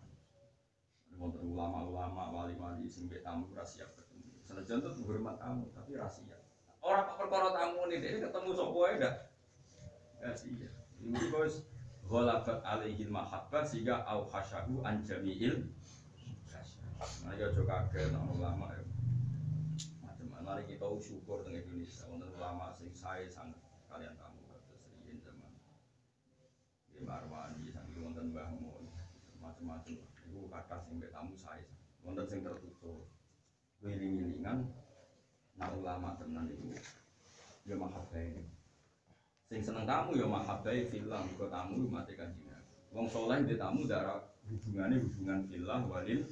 wonten ulama-ulama wali-wali sing mbek tamu ra siap ketemu senajan tuh hormat tamu tapi ra siap. Orang kok perkara tamu ini dia ketemu sapa wae dah. Kasih ya. Ini bos ghalabat alaihil mahabbah sehingga au khasyahu an jami'il. Nah ya aja kaget nang ulama ya. Macam mari kita syukur dengan Indonesia wonten ulama sing sae sanget kalian tamu terus riyen zaman. Di Marwani sambil wonten Mbah Mun macam-macam. Iku kata sing mbek tamu sae. Wonten sing tertutup. Wiling-wilingan nah ulama tenan itu ya mahabbah. Sing seneng tamu ya mahabbah fillah muga tamu mate kanjeng. Wong saleh ndek tamu ndak hubungane hubungan fillah walil.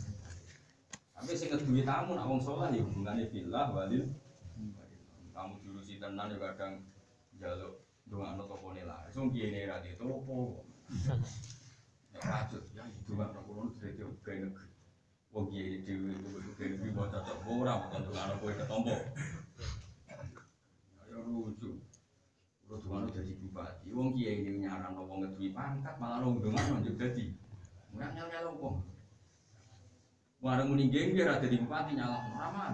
Tapi sing ngeduwi tamu nak wong saleh ya hubungane fillah walil. Tamu jurusi tenan ya kadang njaluk ndongakno topone lah. Sing kene ra ditopo. Ya patut ya ndongakno kulo dadi ben wong kiai dhewe kudu dhewe mau cocok ora kok ana kowe ketompo. Ayo lucu. Kulo duwe dadi bupati. Wong kiai ini nyarano wong ngeduwi pangkat malah ndongan njuk dadi. Ora nyal-nyal wong. Warung muni nggih ora dadi bupati nyalahno raman.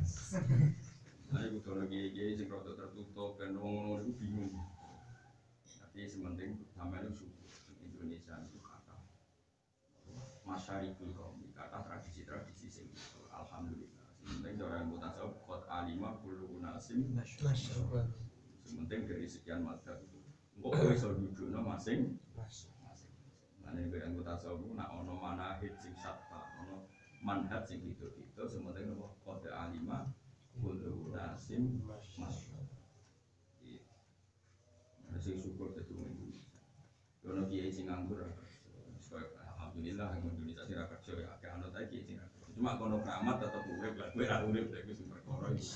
Ayo kudu kiai-kiai sing rada tertutup ben wong ngono iku bingung. Tapi sementing sampeyan syukur Indonesia itu kata masyarikul qaum kata tradisi-tradisi sing alhamdulillah. Sementing orang mutasawuf qad alima kullu unasim masyaallah. Sementing dari sekian madzhab itu engko kowe iso dudukno masing masing. Mane orang mutasawuf nak ono manahid sing satta, ono manhaj sing beda-beda sementing apa qad alima kullu unasim masyaallah. Iki sing syukur dadi wong Indonesia. Ono kiai sing nganggur alhamdulillah yang Indonesia sira kerja ya akeh anut iki sing cuma kono keramat tetep urip lah kowe ra urip lek wis perkara iki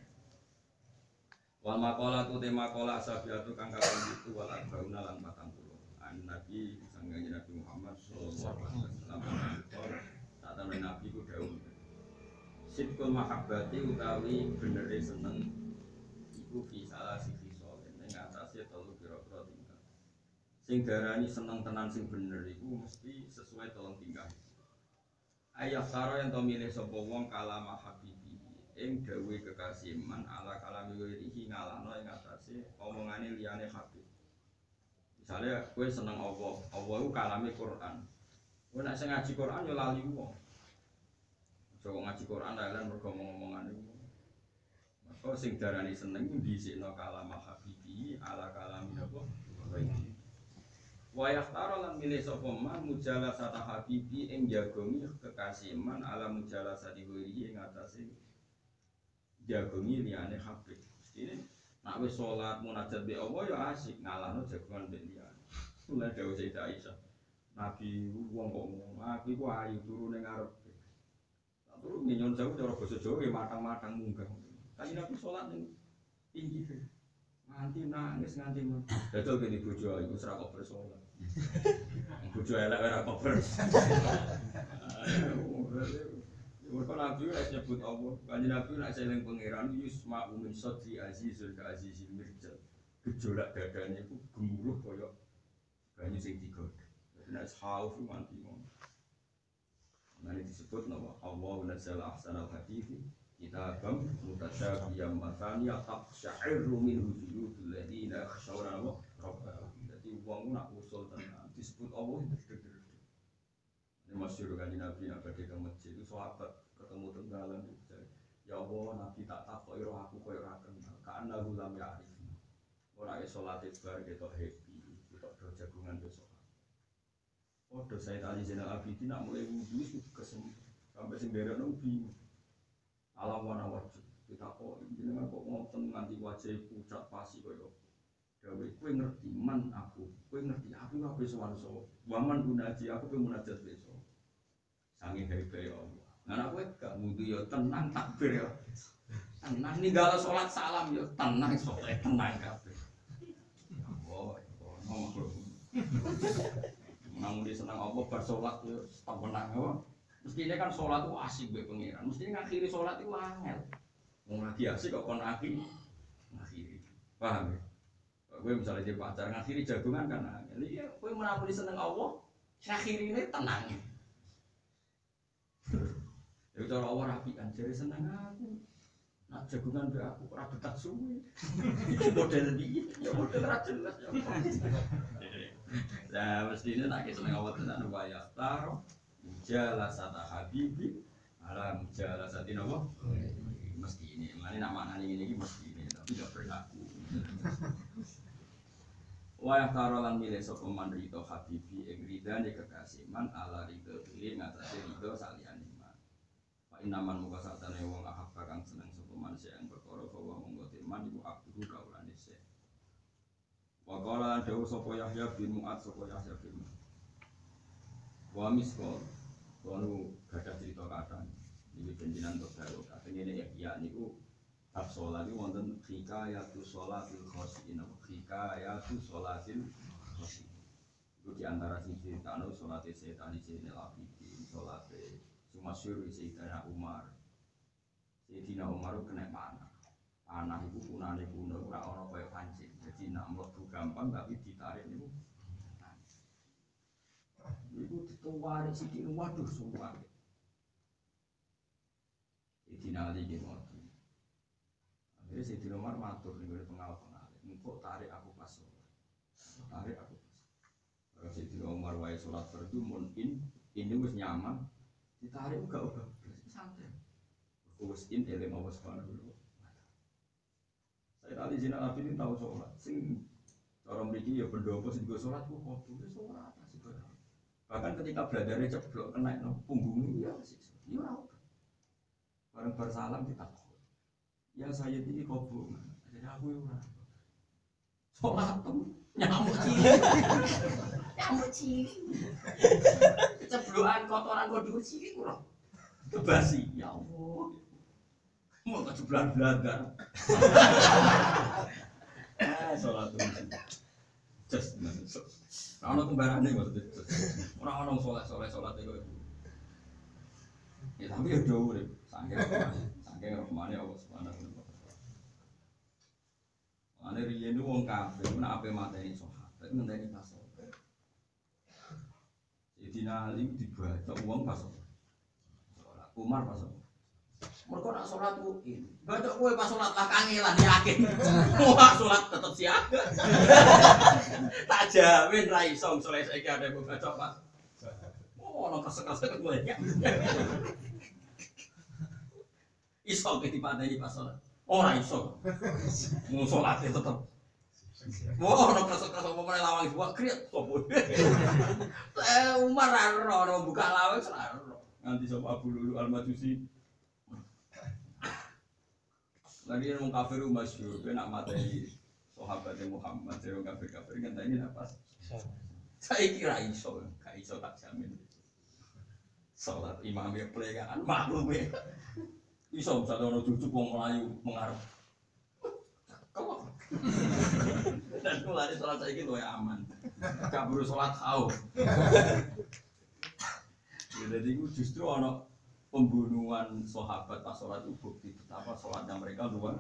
wal maqala tu tema qala sabiatu kang kaping itu wal arbauna lan patang puluh an nabi sanggane Nabi Muhammad sallallahu alaihi wasallam tak temen nabi ku dawuh sidqul mahabbati utawi benere seneng iku fi salah siji solen ning atase telu pira-pira tingkah sing darani seneng tenan sing bener iku mesti sesuai tolong tingkah. Ayah saro yang to milih sapa wong kalama habibi ing dawe kekasih man ala kalami wirihi ngalahno ing atase omongane liyane habib. Misale kowe seneng Allah, Allah iku kalame Quran. Kowe nek sing ngaji Quran yo lali wong. Aja kok ngaji Quran lan mergo omong-omongane wong. Maka Kok sing darani seneng dhisikno kalam habibi ala kalam napa? Wa yahtara lan milih sapa man mujalasata habibi ing jagongi kekasih man ala mujalasati wiri ing atase jagongi liyane habib. Mestine nek wis salat munajat be Allah ya asik ngalahno jagongan be liyane. Mulai dawuh Sayyidah Aisyah. Nabi wong kok ngomong, aku iku ayu turu ning ngarepe. Tak turu nyon jauh cara basa Jawa ya matang-matang munggah. Kan Nabi salat ning pinggir. Nganti nangis nganti men. Dadal kene bojo ayu wis ra kok bersalat. Bojo elek ora kok ber. Mereka Nabi nek nyebut Allah, kanjeng Nabi nek seling pangeran yusma min sadri azizul ka azizil mirjal. Gejolak dadane iku gemuruh kaya banyu sing digodhog. Nek haus mati ngono. Mane disebut nama Allah nazzala ahsanal hadithi kitabam mutasyabiham mathaniya taqsha'iru minhu juludul ladina yakhshawna rabbahum. Dadi wong nak usul tenan disebut Allah deg-deg. Ini masyhur kanjeng Nabi nak badhe ke masjid itu sahabat ketemu tenggalan ya Allah Nabi tak takoki roh aku koyo ora kenal kana lam ya'rif. Ora iso salate bar ketok happy ketok do jagungan besok. Oh, saya tadi Zainal Abidin nak mulai wudhu itu kesem sampai sing berekno bingung. Alam wana wajib kita kok jenengan kok ngoten nganti wajah pucat pasi koyo. Dewe kowe ngerti man aku, kowe ngerti aku ora bisa wanso. Waman gunaji aku pe munajat besok. Sange bae-bae Allah. Nah kowe gak wudhu ya tenang takbir ya. Tenang ninggal salat salam ya tenang saleh tenang kabeh. Oh, ngomong namun dia senang apa bersolat ya tak menang apa mestinya kan solat itu asik be pengiran mestinya ngakhiri solat itu angel mau lagi asik kok kon akhiri ngakhiri paham ya gue misalnya jadi pacar ngakhiri jagungan kan angel iya gue menamun seneng Allah ngakhiri ini tenang ya cara Allah rapi kan jadi seneng aku nak jagungan be aku ora dekat suwe iki model iki ya model ra jelas ya nah, mestinya nak seneng awak tenan wayah taro mujalasata habibi ala mujalasati napa mesti ini mane nak maknane ngene iki mesti ini tapi gak berlaku wayah taro lan milih sapa man rito habibi ing ridane kekasih man ala rito diri ngatasi rito saliyane man fa inaman muga satane wong ahab kang seneng sapa man sing perkara bahwa monggo teman iku abdu kaulane se Waqala dawu sapa Yahya bin Mu'adz sapa Yahya bin Wa misqal kono gadah cerita kathah iki penjinan tok karo katene nek ya niku bab salat iki wonten hikayatu sholatil khoshin hikayatu sholatil khoshin iku di antara sing critakno salate setan iki Zainal Abidin salate sumasyhur Sayyidina Umar Sayyidina Umar kena panah panah iku punane kuno ora ana kaya pancing. Jadi nak mlebu gampang tapi ditarik niku. Iku dituwari sithik waduh sumpah. Sayyidina Ali ki ngoten. Akhire Sayyidina Umar matur ning pengal-pengal. Engko tarik aku pas salat. Tarik aku pas. Kalau Sayyidina Umar wae salat fardu mun in ini wis nyaman. Ditarik gak uga santai. Wis in eling Allah Subhanahu wa taala. Saya tadi Zainal Abidin tahu sholat, sing orang mriki ya pendopo sing go sholat ku kudu wis ora asik ora. Bahkan ketika bladane ceblok kena nang punggungnya ya asik. Ya ora. Bareng bersalam ditakok. Ya saya ini kobong. Jadi aku ya ora. Sholat tuh nyamuk cilik. Nyamuk cilik. Ceblokan kotoran kodu cilik ora. Kebasi. Ya Allah. Mau ke sebelah belakang. Ah, sholat itu. Just, orang kembaran nih maksudnya. Orang orang sholat sholat sholat itu. Ya tapi ya jauh deh. Sangking sangking rahmani Allah Subhanahu wa taala. Ane riyen itu wong kafir, nak ape mateni sahabat, ngenteni pas sholat. Sayyidina Ali dibaca wong pas sholat. Umar pas sholat. Mereka nak sholat mungkin baca kue pas sholat lah kangelan yakin wah sholat tetap siaga tak jamin rai song soleh saya ada yang baca pas oh orang kesek-kesek gue ya isong ke tiba-tiba pas sholat Ora iso. Mau salat tetep. Wah, ono kesek-kesek pemain lawang buat kriat sopo. Eh Umar ora ora buka lawang ora ora. Nganti sapa Abu Lulu Al-Majusi. Lagi yang kafir masyhur, kowe nak mateni sahabat Muhammad, jero kafir-kafir ngenteni nafas. Saiki ra iso, gak iso tak jamin. Salat imam ya plegaan maklum ya. Iso misalnya ono cucu wong Melayu mengarep. Kok dan mulai sholat saya gitu ya aman, gak perlu sholat kau. Jadi itu justru ono pembunuhan sahabat pas sholat itu bukti betapa sholatnya mereka luar.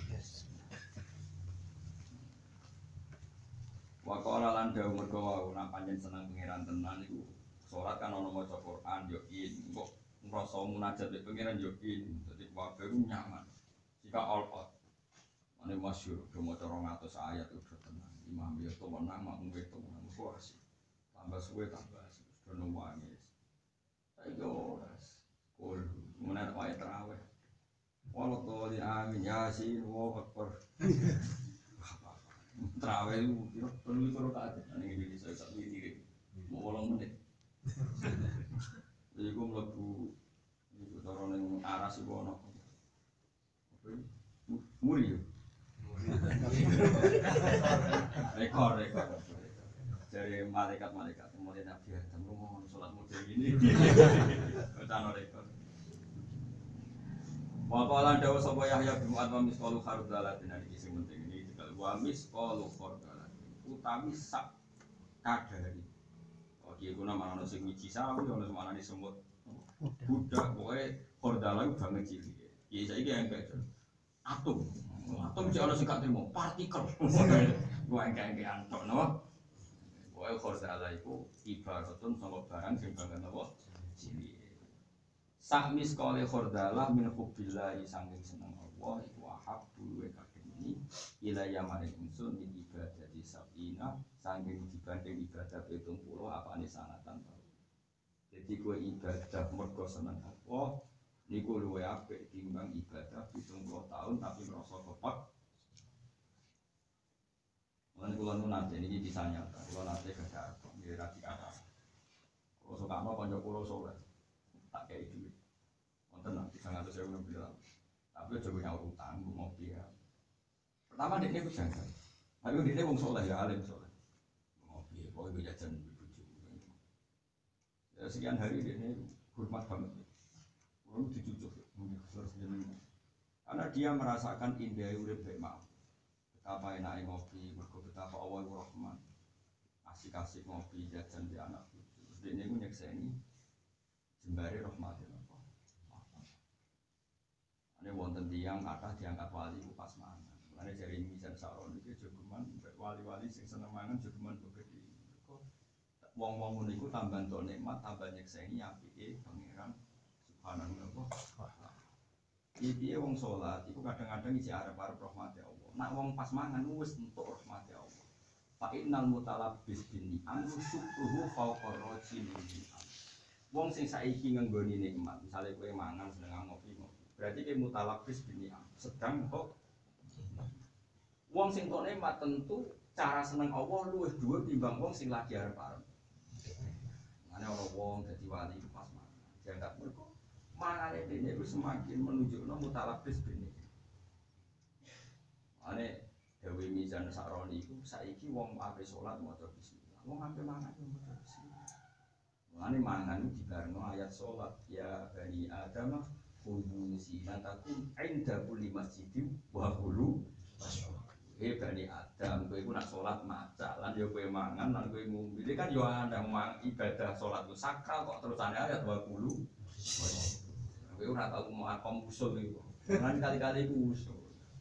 Wakola lan dawu mergo wau nak panjen seneng pangeran tenan iku sholat kan ono maca Quran yo in kok ngrasa munajat mek pangeran yo in dadi wae nyaman. Jika all out ane masyhur maca rong atus ayat udah tenang. Imam ya to menang makmum itu menang kuas. Tambah suwe tambah sudah nangis. Ayo ras. Kul menar wae terawih. Walau to di amin yasin wa akbar. Terawih itu perlu perlu kaat ane iki bisa sak witir. Mau wolong menit. Jadi gue mlebu iku cara ning aras iku ono. Muri yo. Rekor, rekor. Dari malaikat-malaikat, kemudian Nabi Adam ngomong sholat model ini. Betano rekor. Waqalan dawa sapa Yahya bin Mu'adz wa misqalu khardalatin iki sing penting ini juga wa misqalu khardalatin. Utawi sak kadari. Oh iki kuna manana sing wiji sawi ono manane semut. Budak pokoke khardala ku banget cilik. Iki saiki engke atom. Atom sing ana sing gak trimo, partikel. Gua engke-engke antok napa? Pokoke khardala iku ibaratun saka barang sing banget napa? Cilik. Sakmis kole khordala min hubbillahi sangking seneng Allah iku ahab duwe kakeni ilaya maring ingsun min ibadah di sabina sangking dibanding ibadah pitung puluh apane sanatan tau. Jadi kowe ibadah mergo seneng Allah niku luwih apik timbang ibadah pitung puluh tahun tapi ngrasa kepek. Lan kula nu nate niki bisa nyata, kula nate gadah nggih ra dikata. Kula sukama kanca kula saleh tak kei duit. Tenang, bisa ngatur saya udah bilang. Tapi coba punya utang, gue ngopi ya. Pertama dia itu jangan. Tapi dia wong soleh ya, alim soleh. Ngopi, pokoknya gue jajan bujuk. Ya sekian hari dia ini hormat banget. Lalu dicucuk, karena dia merasakan indah urip baik mau. Betapa enaknya ngopi, mergo betapa Allah itu rahman. Asik-asik ngopi, jajan di anak bujuk. Dia ini gue nyekseni jembari rahmatin. Ini wonten tiang kata diangkat wali ku pas mangan. Mulane jare mizan saron iki jogeman wali-wali sing seneng mangan jogeman begede. Kok wong-wong ngono iku tambah entuk nikmat, tambah nyekseni apike pangeran subhanahu wa ta'ala. Iki wong salat iku kadang-kadang isi arep-arep rahmate Allah. Nak wong pas mangan wis entuk rahmate Allah. Fa innal mutalabbis bin ni'am syukruhu fawqa rajin. Wong sing saiki ngenggoni nikmat, misale kowe mangan seneng ngopi berarti dia mutalabis biniam sedang kok wong sing tok nikmat tentu cara seneng Allah luwih dhuwur timbang wong sing lagi arep-arep. Mane ana wong dadi wali pas mangan dianggap mergo mangane dene iku semakin menunjukno mutalabis biniam. Mane dewe mizan saroni iku saiki wong ape salat maca bismillah. Wong ape mangan maca bismillah. Mane mangan dibarengno ayat salat ya bani Adam kudu sinatakum inda kulli masjidin wa qulu he bani Adam kowe iku nak salat maca lan yo kowe mangan lan kowe ngombe kan yo ana ibadah salat ku sakral kok terusane ayat wa qulu kowe ora tau mau apa usul iku lan kali-kali iku usul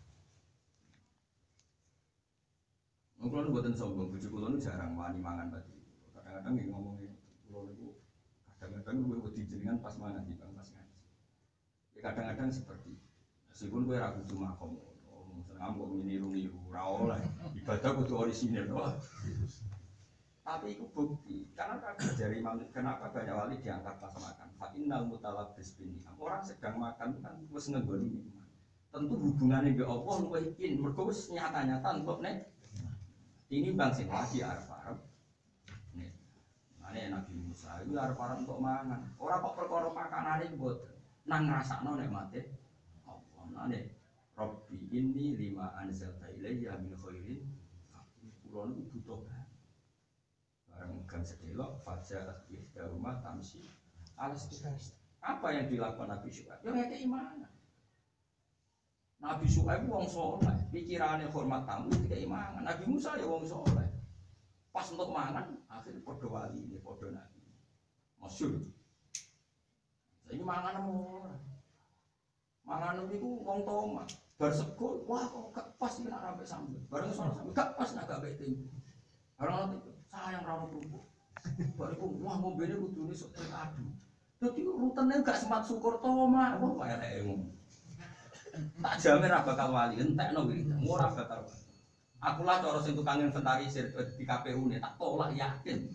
mungkin mboten sombong bojo kula nu jarang wani mangan pati kadang-kadang nggih ngomong kula niku kadang-kadang kowe wedi jenengan pas mangan di pas kadang-kadang seperti meskipun kowe ra kudu makom seneng kok niru-niru ora oleh ibadah kudu orisinil to. Tapi itu bukti karena dari Imam kenapa banyak wali diangkat pas makan fa innal mutalabbis bin orang sedang makan kan wis ngenggoni nikmat tentu hubungannya dengan Allah luwih in mergo wis nyata-nyata untuk nek ini bang sing lagi arep-arep nek ane Nabi Musa itu arep-arep untuk mangan ora kok perkara pakanane mboten nang ngrasakno nek mate Allah ane Rabbi inni lima anzalta ilayya min khairin kula niku butuh bareng gang sedelok fajar ikhda rumah tamsi alas apa yang dilakukan Nabi Syuaib yo ngekeki mangan Nabi Syuaib wong saleh, pikirane hormat tamu dikei mangan. Nabi Musa ya wong saleh. Pas untuk mangan, akhirnya padha wali ini padha nabi. Masyhur. Saiki mangan ora. Mangan niku wong toma, bar sego, wah kok gak pas iki nek sampe sambel. Bareng sono sampe gak pas nek gak mbek tempe. Bareng nanti sayang ra ono kerupuk. Bariku wah ngombene kudune sok adu. Dadi rutene gak sempat syukur toma, wah kaya eleke ngono. Tak jamin ora bakal wali entekno wiridan ora bakal aku lah cara sing tukang inventarisir di K P U ne tak tolak yakin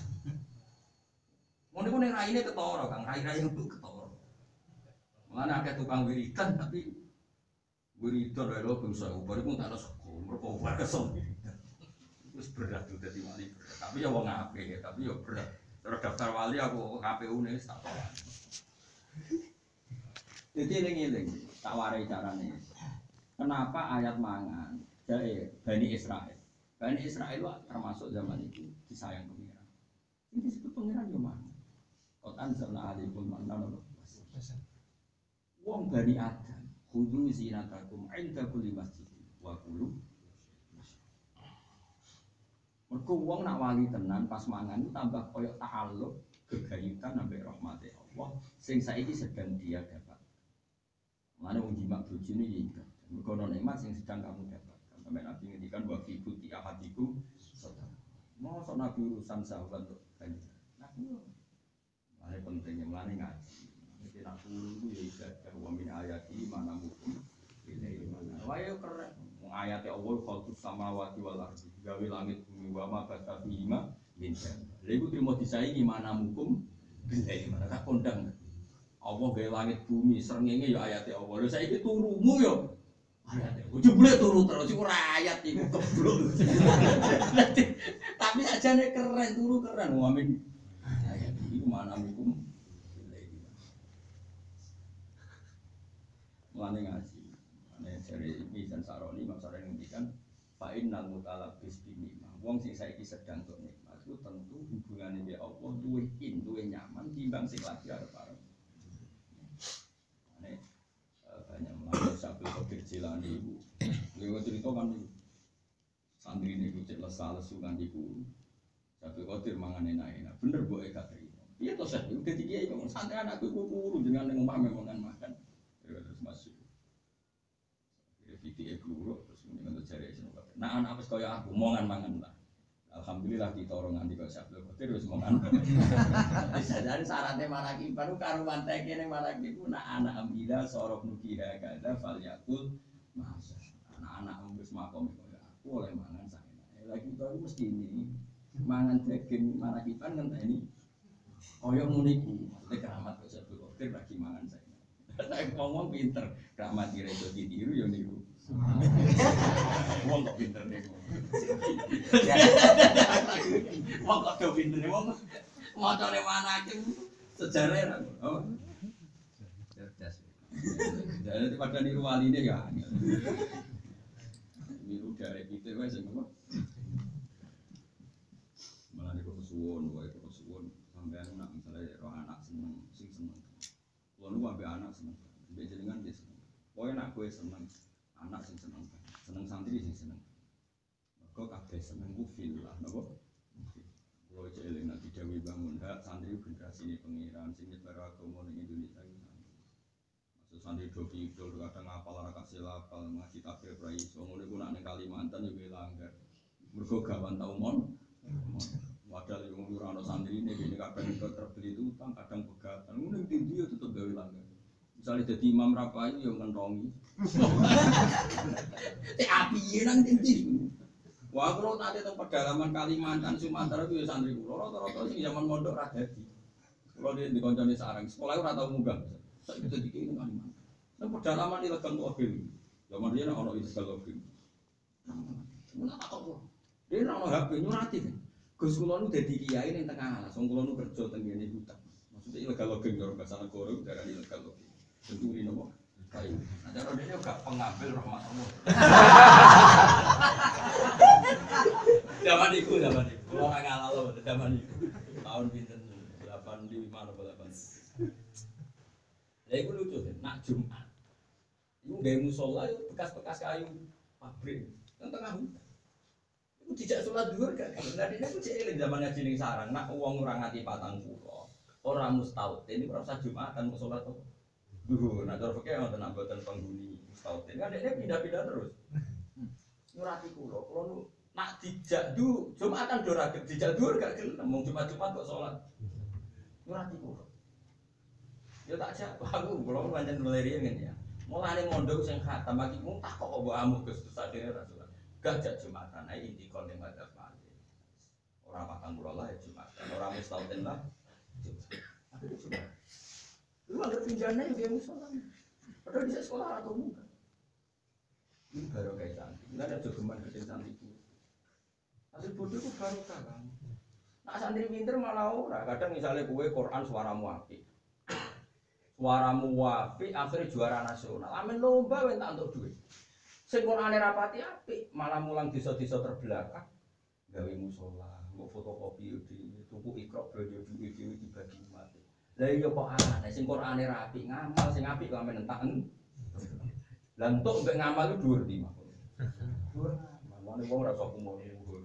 ngono ku ning raine ketara Kang rai-rai itu ketara mulane akeh tukang wiridan tapi wiridan wae lho bangsa ubar iku tak sego mergo ubar kesel wis berat dadi wali tapi ya wong apik tapi ya berat terus daftar wali aku K P U ne tak tolak jadi eling-eling, tak warai carane. Kenapa ayat mangan? Jadi Bani Israel. Bani Israel termasuk zaman itu disayang pengiran. Ini disebut pengiran yo mangan. Quran zalna alaikum manna wa Wong Bani Adam, khudu zinatakum 'inda kulli masjid wa kulu. Mergo wong nak wali tenan pas mangan tambah koyo ta'alluq gegayutan ambek rahmate Allah sing saiki sedang dia dapat. Mana wong jimak bojone iki kan. Mergo ana nikmat sing sedang kamu dapat. Sampai Nabi ngendikan wa fi buti ahadikum sedang. Mosok Nabi urusan sahabat kok kan. Nabi mane pentingnya mlane ngaji. Iki nak guru ya ibadah wa min ayati mana mukum ilaihi mana. Wae keren. Wong ayate Allah khalqus samawati wal ardi. Gawe langit bumi wa ma bata bima min jannah. Lha iku trimo disaingi mana mukum ilaihi mana tak kondang. Allah gawe langit bumi srengenge ya ayate Allah. Lha saiki turumu ya ayate. Jebule turu terus iku ora ayat iku keblok. Tapi sajane keren turu keren wong amin. Ayat iki mana hukum ilahi. Mulane ngaji. Ane jare iki dan saroni maksare ngendikan fa innal mutalabbis bi nikmah. Wong sing saiki sedang tok nikmat iku tentu hubungane mbek Allah luwih in, luwih nyaman timbang sing lagi arep-arep. Banyak melalui Syabul Qadir Jilani ibu lewat cerita kan santri ini kucek lesal lesungan ibu Syabul Qadir mangan enak-enak bener bu eka terima iya toh saya udah tiga itu santri anakku ibu kuru dengan ngomah memongan makan terus masuk video peluru terus kemudian untuk cari nah anak apa kaya aku mongan mangan lah alhamdulillah kita orang nanti kau Syabul Qadir terus mongan bisa jadi syaratnya maraki baru karuan teki nih maraki pun anak amila sorok nukiha kada fal yakul masa anak-anak ambus makom itu aku oleh mangan saya lagi itu mesti ini mangan daging maraki pan kan ini oyok muniku maksudnya keramat kau Syabul Qadir lagi mangan saya saya ngomong pinter keramat kira itu ditiru ya niku wong kok pinter nih wong kok do pinter wong macane manake sejarah oh cerdas jadi pada niru waline ya niru dari kita wae sing apa malah niku kesuwun wae kesuwun sampean nak misale roh anak seneng sing seneng kulo niku ambek anak seneng mbek jenengan nggih seneng pokoke nak kowe seneng anak sing seneng seneng santri sing seneng mergo kabeh seneng ku fillah napa kulo eling nek didhawuhi bangun hak santri generasi pengiran sing nyebar agama ning Indonesia iki maksud santri do pidul kadang ngapal ora kasih lapal ngaji takbir ra iso ngono iku nek ning Kalimantan yo langgar mergo gawan tau mon padahal yo ora ono santri ini dene kadang terbeli itu utang kadang pegatan ngono ning ndi yo tetep gawe langgar misalnya jadi imam rapai yo ngentongi eh api nang ndi wah kalau nanti teng pedalaman Kalimantan Sumatera itu ya santri kula rata-rata sing zaman mondok ra dadi kula di dikoncone sareng sekolah ora tau munggah saiki dadi kene Kalimantan Nang pedalaman ilegal login. Zaman dia ono ilegal login. Mun tak kok. Dia ono H P nyurati. Gus kula nu dadi kiai ning tengah alas, wong kula nu kerja teng ngene hutan. Maksudnya ilegal login karo bahasa negara darah ilegal login. Tentu ini nopo? Kayu. Nah, cara dia juga pengambil rahmat Allah. Zaman itu, zaman itu. Orang ngalah loh, zaman itu. Tahun pinten delapan di mana delapan. Ya itu lucu kan, nak Jumat. Itu gaya musola itu bekas-bekas kayu pabrik yang tengah hutan. Itu tidak sholat duhur gak? Nah ini aku cilik zaman ngaji ning sarang. Nak uang orang ngati patang pulau. Orang mustaut ini merasa Jumatan musola tuh. Duhur. Nah cara fikih wonten boten penghuni mustaut. Kan dia pindah-pindah terus. Nyurati kula, kula nu nak dijak du Jumatan do ra dijak duhur gak gelem. Mung Jumat-Jumat kok sholat. Nyurati kula. Ya tak jak, aku kula pancen meleri ngene ya. Mulane mondok sing khatam iki mung tak kok mbok amuk Gus sadene Rasulullah. Gajah Jumatan ae inti kon ning madzhab Malik. Ora patang kula lah Jumatan, ora mustautin lah. Jumat. Lu anggere pinjane dia musola. Padahal di sekolah atau muka. Ini baru kayak cantik. Enggak ada jogeman kecil cantik itu. Hasil bodoh itu baru kan. Nah santri pinter malah ora. Kadang misalnya kue Quran suaramu apik. Suaramu apik akhirnya juara nasional. Amin lomba wis tak entuk duit. Sing Qur'ane rapati apik, malah mulang desa-desa terbelakang. Gawe musola, mbok fotokopi di tuku ikra belajar dhewe dibagi umat. Lah iya kok aneh sing Qur'ane rapi, ngamal sing apik kok amen entaken. Lah entuk mbek ngamal ku dhuwur di mah. Dhuwur. Mamane wong ora sok umur dhuwur.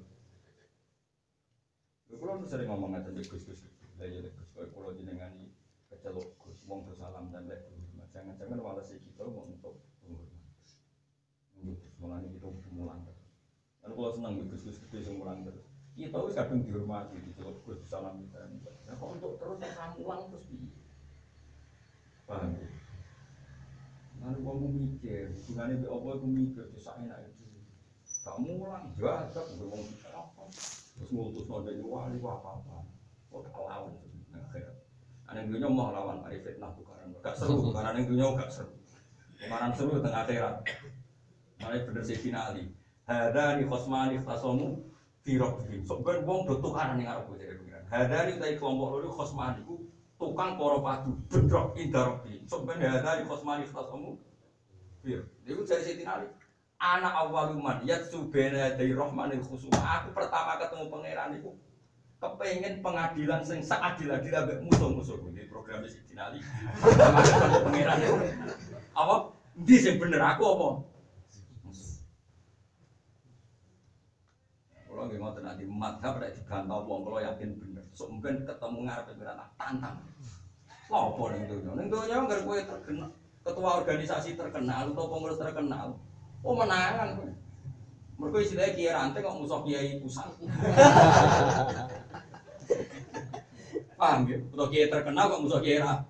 Lha kula sering ngomong ngaten Gus-gus. Lah ya Gus koyo kula jenengani kecelok Gus wong salam dan lek jangan-jangan wales kita wong untuk umur. Mulane kita mulang terus. Kan kula seneng Gus-gus gede sing mulang terus. Kita wis kadung dihormati dicelok Gus salam kita. Nah kok untuk terus mulang terus piye? Paham ya? Nanti wong mikir, gunane mbek apa iku mikir sak enake dhewe. Gak mulang, jagak wong apa. Terus ngutus ndek wali apa-apa. Kok lawan nang akhirat. Ana dunya mau lawan ari fitnah tukaran. Gak seru, karena ning dunya gak seru. Kemarin seru teng akhirat. Mare bener Sayyidina Ali. Hadani khosmani khasamu fi rabbihim. Sok ben wong do tukaran ning arep dhewe pengiran. Hadani utahe kelompok loro khosmani ku tukang para padu bedrok indarobi. Sok ben hadani khosmani khasamu fi. Iku jare Sayyidina Ali. Anak awaluman yatsu bena dari rahmanil khusum. Aku pertama ketemu pangeran iku kepengen pengadilan sing seadil-adil ambek musuh-musuh. Ini programnya Sayyidina Ali. Pertama ketemu pangeran iku apa? Ndi sing bener aku apa? Kalau nggak mau tenang di madhab, tidak dibantah wong. Kalau yakin bener, so mungkin ketemu ngarep pengiran tantang. Lopo ning donya, ning donya nggak kowe terkenal, ketua organisasi terkenal atau pengurus terkenal. Oh menangan kowe. Mergo istilahnya kiai ranting kok musuh kiai pusat. Paham ya? Atau kiai terkenal kok musuh kiai ra.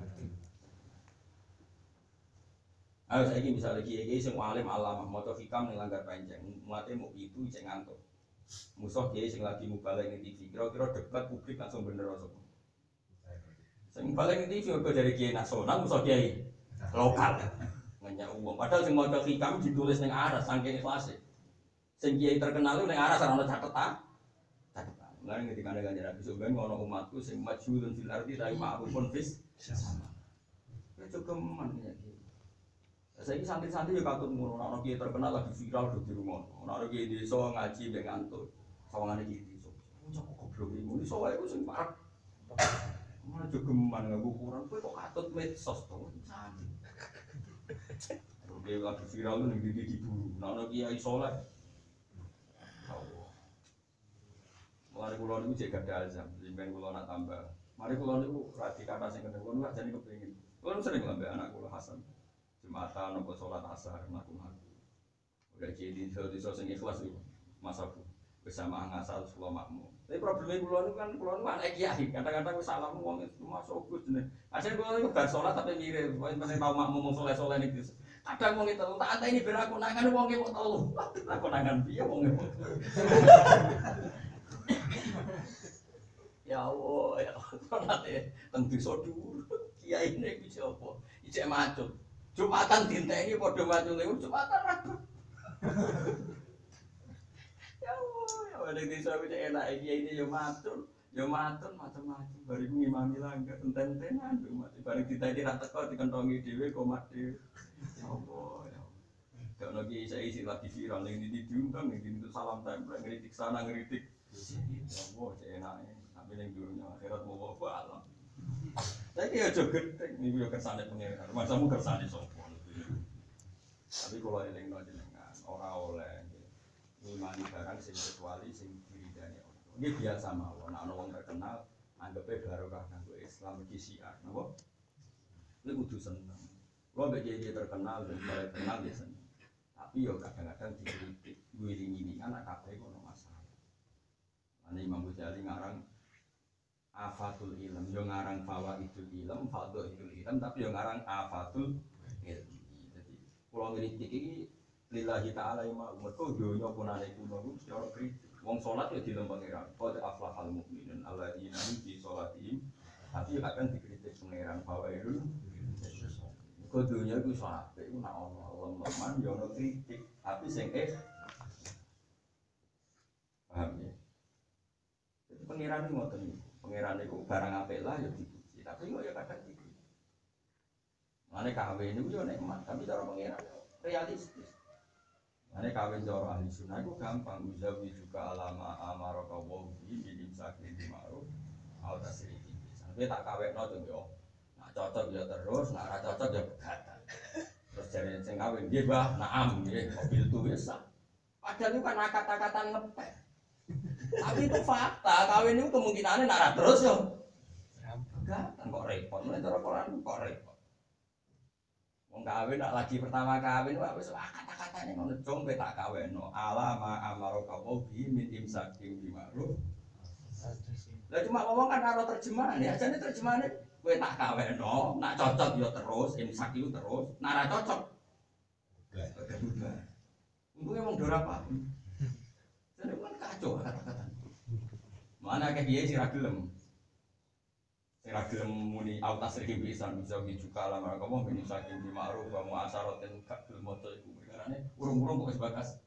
Ayo saiki misalnya kiai-kiai sing alim alamah maca hikam ning langgar panjang, mate mau itu cek ngantuk. Musuh kiai sing lagi mubalek ning T V, kira-kira debat publik langsung bener apa? Sing mubalek ning T V kok dari kiai nasional musuh kiai lokal. Ngenyak uang. Padahal sing maca hikam ditulis ning aras saking ikhlase. Sing kiai terkenal ning aras ora ono catetan. Catetan. Lah ngendi kandha kanjeng Nabi sampeyan ngono umatku sing majhulun fil ardi ta ma'rufun fis sama. Itu keman ya. Saya ini santri-santri juga katut ngono, orang kiai terkenal lagi viral di rumah, orang kiai desa ngaji mbek ngantuk, sawangane kiai desa. Cok goblok iki, iki sowae iku sing parek. Mana jogeman nganggo ukuran, kowe kok katut medsos to. Santri. Kiai lagi viral ning ndi diburu, ana kiai saleh. Allah. Mari kula niku jek gadah azam, sampeyan kula nak tambah. Mari kula niku radi kata sing kene kula jane kepengin. Kula sering lambe anak kula Hasan. Jumatan nopo sholat asar mlaku-mlaku. Udah jadi desa-desa sing ikhlas iku. Masaku bersama ngasal kula makmum. Tapi probleme kula niku kan kula niku anak kiai, kadang-kadang wis salam wong masuk Gus jeneng. Ajeng kula niku bar sholat tapi mirip, penting tau makmum soleh-soleh niku. Kadang wong itu tak anteni ben aku nangan wong e kok telu. Aku nangan piye wong e. Ya Allah, ya Allah. Nate teng desa dhuwur. Kiai niku iki apa? Ijek macut. Jumatan dinteni padha macule Jumatan ragu. Ya Allah, ya ada desa wis enak iki ini yo matur, yo matur macam-macam bariku ngimami langgar enten-entenan mati bareng diteni ra teko dikentongi dhewe komat dhewe. Ya Allah, ya Allah. Gak lagi saya isi lagi viral yang ini diundang yang ini salam tempel ngeritik sana ngeritik. Ya Allah, enaknya sampai yang dunia akhirat mau apa alam. Saya kira joget, ini juga kersane pengiran. Masamu kersane sopo. Tapi kalau eling no jenengan, ora oleh ngimani barang sing kecuali sing diridani Allah. Ini biasa mawon. Nek ana wong terkenal, anggape barokah kanggo Islam iki siar, napa? Ini kudu seneng. Kalau bagi dia terkenal dan mulai terkenal dia seneng. Tapi yo kadang-kadang dikritik, wiling-wilingan anak kabeh ono masalah. Ane Imam Ghazali ngarang afatul ilm, yo ngarang fawaidul ilm, fadhailul ilm, tapi yo ngarang afatul ilm. Jadi kalau ngritik iki lillahi ta'ala ima mergo donya punane kuno mesti ora kritik. Wong salat ya dilem pangeran. Qad aflahal mukminun alladzina hum fi shalatihim. Tapi kadang dikritik pangeran fawaidul kok dunia iku sampe iku nek ana leman ya ana kritik, tapi sing eh paham ya. Jadi pangeran iki ngoten niku. Pangeran iku barang apik lah ya dipuji, tapi kok ya kadang dikritik. Mane kawin niku yo nikmat, tapi cara pangeran realistis. Mane kawin cara ahli sunnah iku gampang, uzawi juga alama amaraka wa bi min sakin di ma'ruf au tasrihi. Sampe tak kawinno to yo. Cocok ya terus, nak ora cocok ya begatan. Terus jare sing kawin nggih Mbah, naam nggih, mobil tu wis sah. Padahal itu kan kata-kata ngepek. Tapi itu fakta, kawin itu kemungkinannya nak ora terus yo. Begatan kok repot, mulai cara Quran kok repot. Wong kawin nak lagi pertama kawin wis kata-katane ngono jong kowe tak kawinno. Ala ma amaraka bi min imsakim bi ma'ruf. Lah cuma ngomong kan karo terjemahan ya, jane terjemahane kowe tak kaweno, nak cocok yo terus, imsak itu terus, nak ora cocok. Enggak bubar. Untungnya wong dora apa? Jadi kan kacau kata-kata. Mana akeh kiye sing ra gelem. Sing ra gelem muni autas iki bisa bisa juga lah mereka mau min saking di ma'ruf wa mu'asaratin gak gelem moto iku. Karane urung-urung kok wis bakas.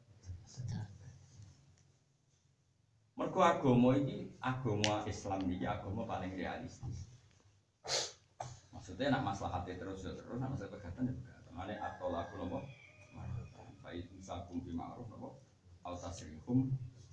Mergo agama iki, agama Islam iki agama paling realistis. Maksudnya nak maslahatnya terus ya terus, nak masalah pegatan ya pegatan. Mana atau lagu nopo, baik misalkum bi ma'ruf nopo, atau tasrihum.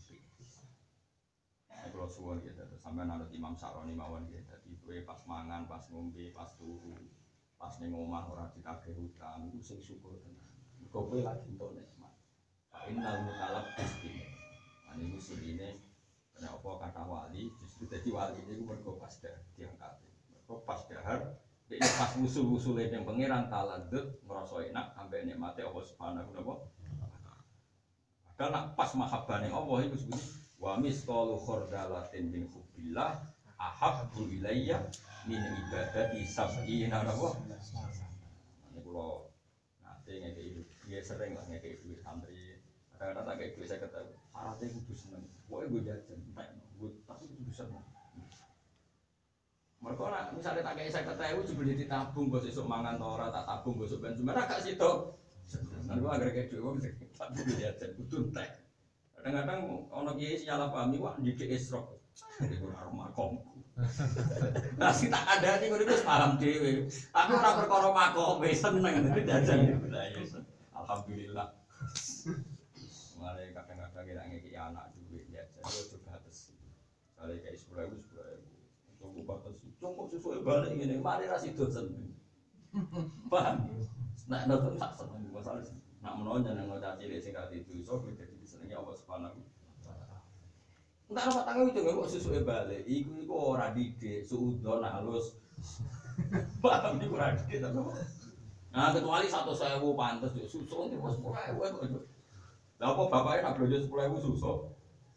Kalau suwon gitu, sampai nanti Imam Saroni mawon gitu. Jadi kue pas mangan, pas ngombe, pas turu, pas ning omah ora ditagih hutang, itu sing syukur tenan. Kowe lagi entuk nikmat. Fa innal mutalab bistin. Ane iku sirine nek apa kata wali, justru dadi wali niku mergo pas diangkat. Mergo pas dahar Dek pas usul-usule yang pangeran taladut ngrasa enak ambek nikmate Allah Subhanahu wa taala. Padahal nak pas mahabbane Allah iku sebut wa misqalu khardalatin min hubbillah ahabbu ilayya min ibadati sab'ina napa. Nek kula nate ngeke iki sering lah ngeke duit santri. Kadang-kadang tak ngeke saya kata syaratnya kudu seneng. Pokoke gue jajan, tapi kudu seneng. Mereka nak misalnya tak kayak saya ketahui juga ditabung, bos esok mangan tora tak tabung bos ben cuma agak situ. Nanti gua agar kayak dua bisa tak beli aja, betul teh. Kadang-kadang orang kiai salah pahami wah di esrok, jadi gua aroma komku. Nasi tak ada nih gua itu paham dewi. Tapi orang berkorok makom, seneng itu jajan. Alhamdulillah. Mulai kadang-kadang kita ngeki anak juga jajan, gua juga atas. Kali kayak sepuluh ribu sepuluh ribu. Tunggu batas, tunggu sesuai balik ini, mari rasi dosen. Paham? Nak nonton tak seneng masalah. Nak menonton yang ngocak cilik sing kate itu, so kita jadi senengi Allah Subhanahu wa taala. Entar apa tangan itu nggak sesuai balik, iku iku ora didik, suudon halus. Paham iku ora didik ta. Nah kecuali satu sewu pantes susu itu sepuluh ribu. Lah apa bapaknya nak belanja sepuluh ribu susu?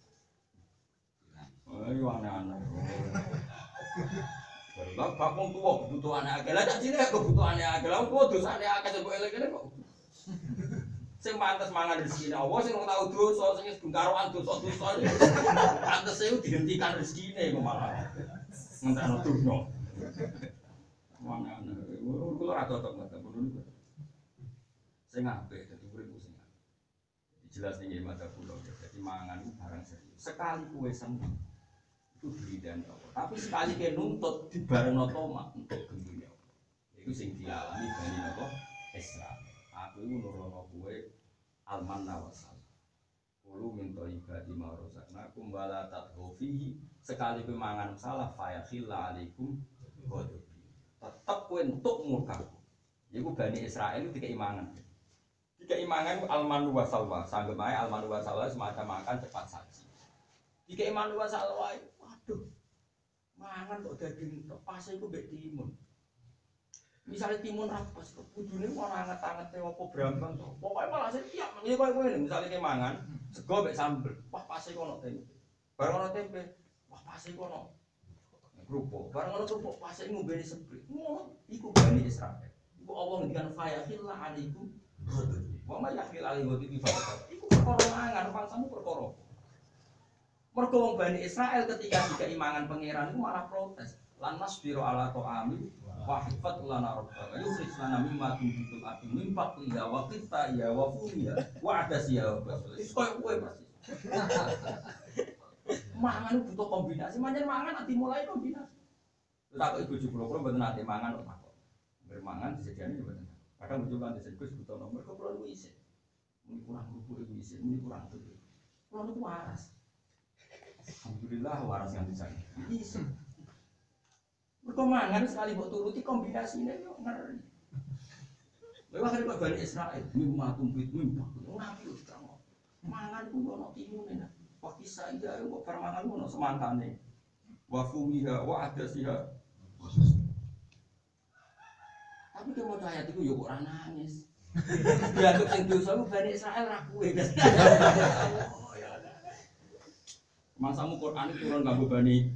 Ayo aneh-aneh. Lah bakung tuwa kebutuhane akeh. Lah tak cilik kebutuhane akeh. Lah kok dosane akeh sebab elek-elek kok. Sing pantes mangan rezekine Allah sing ora tau dosa, sing wis karoan dosa-dosa. Pantes e dihentikan rezekine kok malah. Ngentekno dunya. Mana ana. Kulo ora cocok ngoten niku. Sing apik dadi urip sing apik. Jelas ning mata kula dadi mangan itu barang serius. Sekali kowe seneng itu diridani Allah. Tapi sekali kowe nuntut dibarengno tomak untuk gembira. Iku sing dialami Bani napa Israil. Aku iku nurono kowe almanna wasal. Kulo minta ibadi marosakna kumbala tatghofihi sekali kowe mangan salah fa yakhilla alaikum ghadabi. Tetep kowe entuk murkaku. Iku Bani Israil itu dikei mangan. Dikei mangan almanu wasalwa, sanggep ae almanu wasalwa semacam makan cepat saji. Dikei almanu wasalwa, waduh. Mangan kok daging tok pas iku mbek timun. Misalnya timun rapas kudune ora anget-anget apa brambang to. Pokoke malah setiap ngene koyo ngene misale ki mangan sego mbek sambel. Wah pas iku ono tempe. Bareng ono tempe, wah pas iku ono kerupuk. Bareng ono kerupuk pas iku ngombene seprit. Ngono iku Bani Israil. Iku Allah ngendikan fa yakhilla alaikum. Wa ma yakhil alaihi wa sallam. Iku perkara mangan, bangsamu perkara. Mergo wong Bani Israil ketika dikai mangan pangeran iku malah protes. Lan nasbiru ala ta'ami wa hifat lana rabbana yukhrij lana mimma tunbitul ardi min faqliha wa qitta ya wa fuliha wa adasiya wa basul. Iku koyo kowe persis. Mangan butuh kombinasi, manjen mangan ati mulai kombinasi. Tak kok ibu jupro-jupro mboten ate mangan kok takok. Bermangan disediani mboten. Kadang muncul kan disebut butuh nomor kok kula niku isih. Muni kurang rupu iku isih, muni kurang tuh. Kula niku waras. Alhamdulillah waras yang disana. Isih. Mergo mangan sekali mbok turuti kombinasine yo ngeri. Lha wae kok Bani Israil, mimma tumpit mimma. Nabi wis terang. Mangan ku ono timune nah. Kok kisah iya kok permangan ono semantane. Wa fumiha wa adasiha. Tapi ke mau ayat itu yo kok ora nangis. Dianggap sing dosa ku Bani Israil ra kuwe. Oh ya. Masamu Quran itu turun kanggo Bani.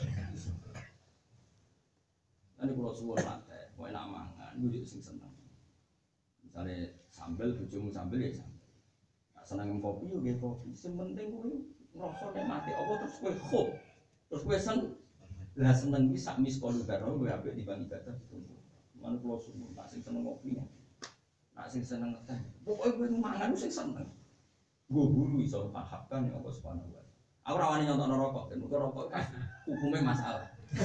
Ane kula suwun nate, kowe nak mangan yo sing seneng. Misale sambel bojomu sambel ya sambel. Nek seneng kopi yo nggih kopi. Sing penting kowe ngrasa nikmate apa terus kowe khop. Terus kowe sen lah seneng iki sak miskolu karo kowe apik dibanding ibadah itu. Mana kula suwun tak sing seneng kopi. Nak sing seneng teh. Pokoke kowe mangan sing seneng. Nggo guru iso pahamkan ya Allah Subhanahu wa taala. Aku ora wani nyontokno rokok, ben rokok hukume masalah.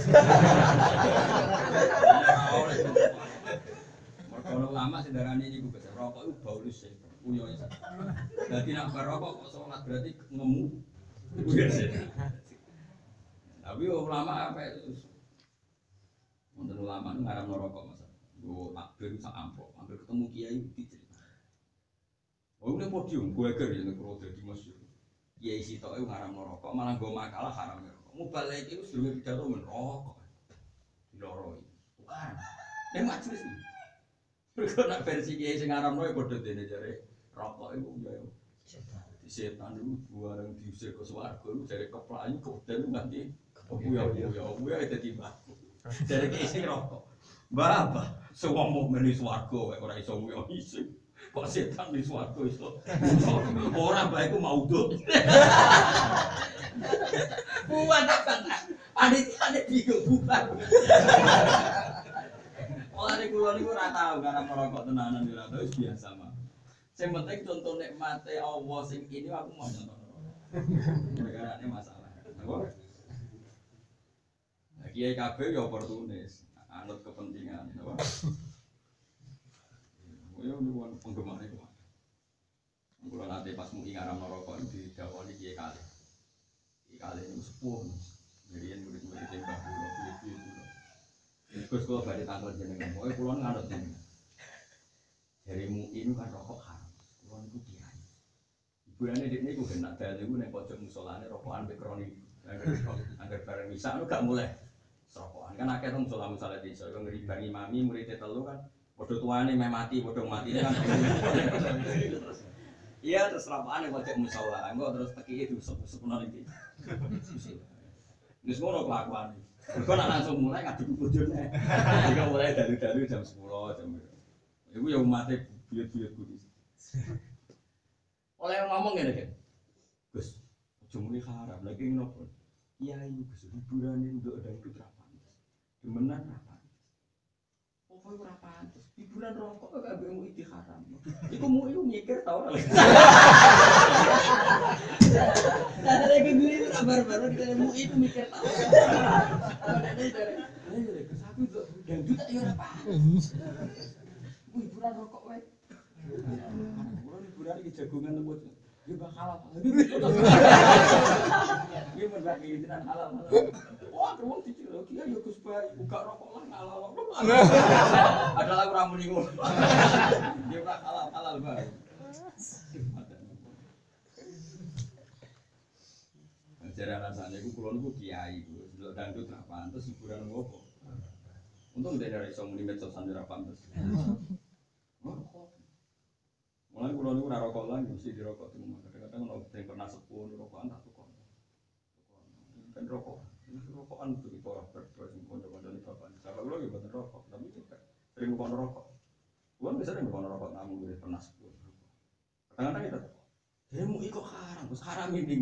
Kalau lama sedarane niku besar rokok itu bau lus ya, uyo isa. Jadi nak berrokok kok sholat berarti ngemu. Tapi ulama apa itu? Untuk ulama itu ngaram rokok masa. Gue takbir sak ampok, hampir ketemu kiai dicerita. Oh ini podium, gue ger ya kalau jadi masyhur. Kiai sitok itu ngaram rokok, malah gue makalah haram. Mubalek itu sebelum pidato merokok, diloroi, bukan? Yang majelis ni, berkena versi kiai sing aram noy bodoh dene jare rokok itu ya, setan itu dua orang diusir ke swarga itu jare keplayu kemudian nanti buya buya buya itu tiba, jare kiai sing rokok, bapak, semua mau meni swarga, orang iso buya iso. Kok setan di swarga iso, orang baik itu mau dong. Buat apa? Panitia nek bingung bubar. Oleh kula niku ora tau karena merokok tenanan ora tau biasa mah. Sing penting contoh nikmate Allah sing ini aku mau nyontoh. Perkarane masalah. Napa? Nah, kiai kabeh ya oportunis, anut kepentingan, napa? Yo niku penggemar iku. Kula nate pas mung ngaram merokok didawani kiai kali. Kali ini sepuh, jadi yang murid-murid yang bahu, lebih-lebih itu. Terus kalau balik tanggal jenengan, pokoknya pulau nganut jenengan. Dari mu'in kan rokok haram, pulau itu kiai. Ibu yang ini ini gue nak dalil gue neng pojok musolane rokokan bekroni, agar bareng bisa, lu gak mulai rokokan. Kan akhirnya musola musola di so, gue ngeribangi mami muridnya telu kan, bodoh tuane meh mati, bodoh mati kan. Iya terus rokokan yang pojok musola, enggak terus teki itu sepunar itu. Ini semua orang kelakuan. Kalau nak langsung mulai ngaduk bujurnya. Jika mulai dari-dari jam sepuluh jam itu. Itu yang mati buyut-buyut kudus. Oleh yang ngomong ini kan, Gus, cuma ini haram lagi ngopo. Iya itu Gus, hiburan ini udah ada itu berapa? Demenan apa? Oh rokok itu ora pantes. Hiburan rokok kok gak mbok iki haram. Iku mu iku mikir tau ora. Ada lagi gini baru-baru kita mu iku mikir tau. Ada dari. Ayo kesaku dangdut tak yo ora pantes. Hiburan rokok wae. Kulo hiburan iki jagongan lembut. Dia bakal apa? Dia berbagi dengan halal. Wah, kamu dicil lagi ya Gus Bay, buka rokok lah halal. Adalah kurang mendingun. Dia bakal halal halal Bay. Ajaran rasanya itu kulon ku kiai, delok dangdut ra pantes hiburan ngopo. Untung dari iso muni medsos sampe ra pantes. Mulai kalau lu rokok lagi mesti dirokok di rumah. Kadang-kadang kalau yang pernah sepuh rokokan tak tukar. Kan rokok, rokokan itu kita orang berdua sing konco-konco di bapak. Kalau lu lagi buat rokok, tapi kita sering bukan rokok. Gua bisa sering bukan rokok, namun gue pernah sepuh. Kadang-kadang kita, dia mau ikut haram, terus haram ini.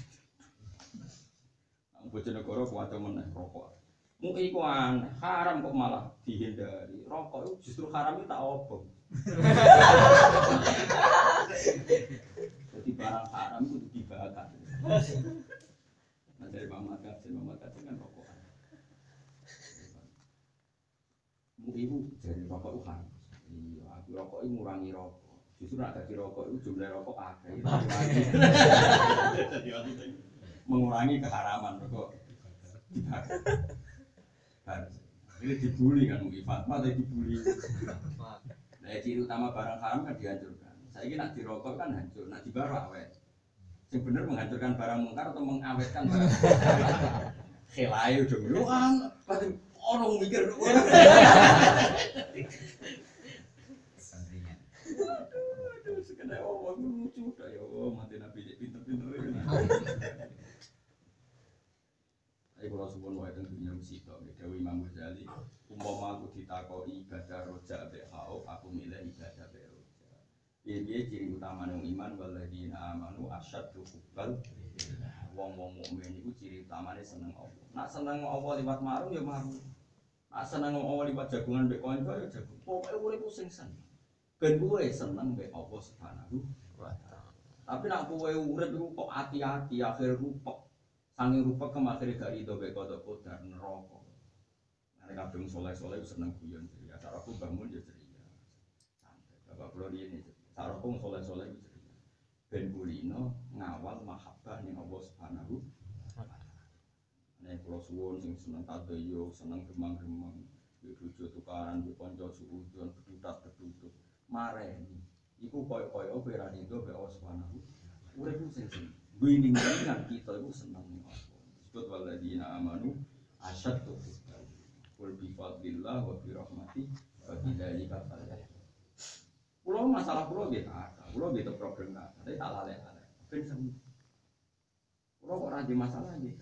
Bojonegoro kuat meneh rokok. Mau ikuan haram kok malah dihindari. Rokok itu justru haram itu tak obong. Jadi barang haram itu dibakar. Nah dari Muhammad Kasim, Muhammad Kasim kan rokokan. Mu ibu dari rokok itu haram. Iya, aku rokok itu ngurangi rokok. Justru nak jadi rokok itu jumlah rokok akeh. Mengurangi keharaman rokok dibakar. Ini dibully kan mungkin Fatma atau dibully. Nah, ciri utama barang haram kan dihancurkan. Saya ini nak dirokok kan hancur, nak dibakar awet. Yang benar menghancurkan barang mungkar atau mengawetkan barang. Khelayu dong, lu kan pasti orang mikir orang. Santrinya. Aduh, sekedar orang lucu dah ya, mati nabi pinter-pinter ini. Ayo kalau subuh wae teng dunia musik tok, Dewi Imam Ghazali. Umpama aku ditakoi ibadah roja be khauf, aku milih ibadah be roja. Piye-piye ciri utama nang iman waladina amanu asyaddu hubbal. Wong-wong mukmin iku ciri utamane seneng Allah. Nak seneng Allah liwat marung ya marung. Nak seneng Allah liwat jagungan mbek kanca ya jagung. Pokoke urip sing seneng. Ben kowe seneng mbek Allah Subhanahu wa taala. Tapi nak kowe urip iku kok ati-ati akhir rupek. Sange rupek kemakhir gak rido mbek kodok kodar neraka. Nek kabeh soleh-soleh seneng guyon ceria. Cara aku bangun ya ceria. Santai. Bapak kula riyen cara aku soleh-soleh itu ceria. Ben kulino ngawal mahabbah ning Allah Subhanahu wa taala. Nek kula suwun sing seneng tadoyo, seneng gemang-gemang, mbek bojo tukaran, mbek kanca suudon, bedutat-bedutut. Mareni. Iku koyo-koyo kowe ra rido mbek Allah Subhanahu. Urip sing seneng. Bining-biningan kita itu seneng ning Allah. Disebut waladina amanu asyaddu Qul bi fadlillah wa bi rahmati wa bidzalika falyafrahu. Kulo masalah kulo nggih ada, kulo nggih problem ada, tapi tak lalek-lalek. Ben semu. Kulo kok ora di masalah nggih.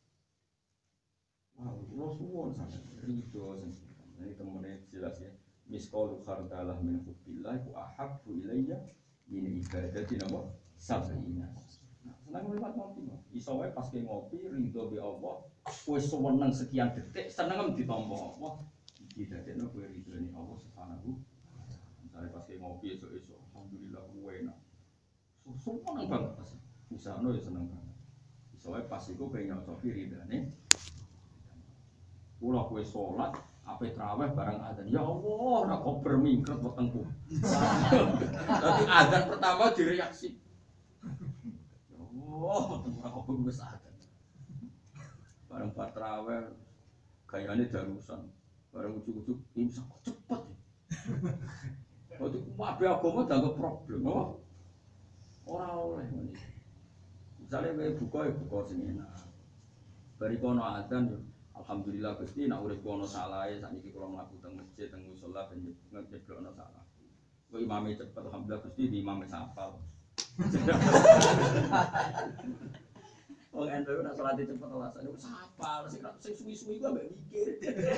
Wah, kulo suwon sampe rido sing ini temene jelas ya. Misqalu khardalah min hubbillah wa ahabbu ilayya min ibadati napa sab'ina. Senang lewat ngopi, iso wae pas ke ngopi ridho be Allah, kowe seneng sekian detik, seneng ditampa Allah. Iki dadekno kowe ridhone Allah Subhanahu. Misale pas ke ngopi esuk-esuk, alhamdulillah kowe enak. Seneng banget pas. Misano ya seneng banget. Iso wae pas iku kowe nyocoki ridhone. Kula kowe salat, ape traweh bareng adzan. Ya Allah, ora kok bermingkret wetengku. Dadi adzan pertama direaksi. Oh, ora kok wis ada. Bareng patraweh gayane darusan. Bareng ujug-ujug imsak kok cepet. Waktu mabe agama dianggap problem, oh. Ora oleh ngene. Misale kowe buka ya buka sing enak. Bari kono adzan yo alhamdulillah Gusti nek urip kono salahe sakniki kula mlaku teng masjid teng musala ben ngeblokno salah. Kok imame cepet alhamdulillah Gusti di imame sapal. Wong endo ora salat cepet alasan iku sapal sing sing suwi-suwi ku ambek mikir.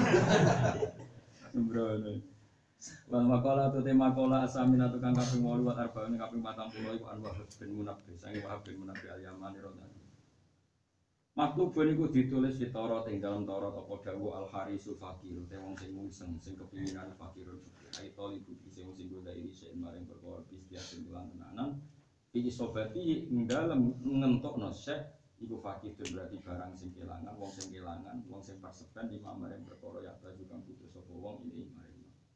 Sembrono. Wal maqala tu tema qala asamina tukang kaping wolu wa arba'in kaping patang puluh iku Anwar bin Munabbih sange Wahab bin Munabbih al-Yamani radhiyallahu. Maktubun iku ditulis di Taurat ing dalam Taurat apa dawuh al harisul fakir te wong sing mungseng sing kepinginan fakirun ai tolibu sing sing goda ini sing maring perkara bis dia sing lan tenanan iki sobati ing dalem ngentokno syekh iku fakir itu berarti barang sing kelangan wong sing kelangan wong sing parsepen di maring perkara ya ta juga butuh sapa wong ini maring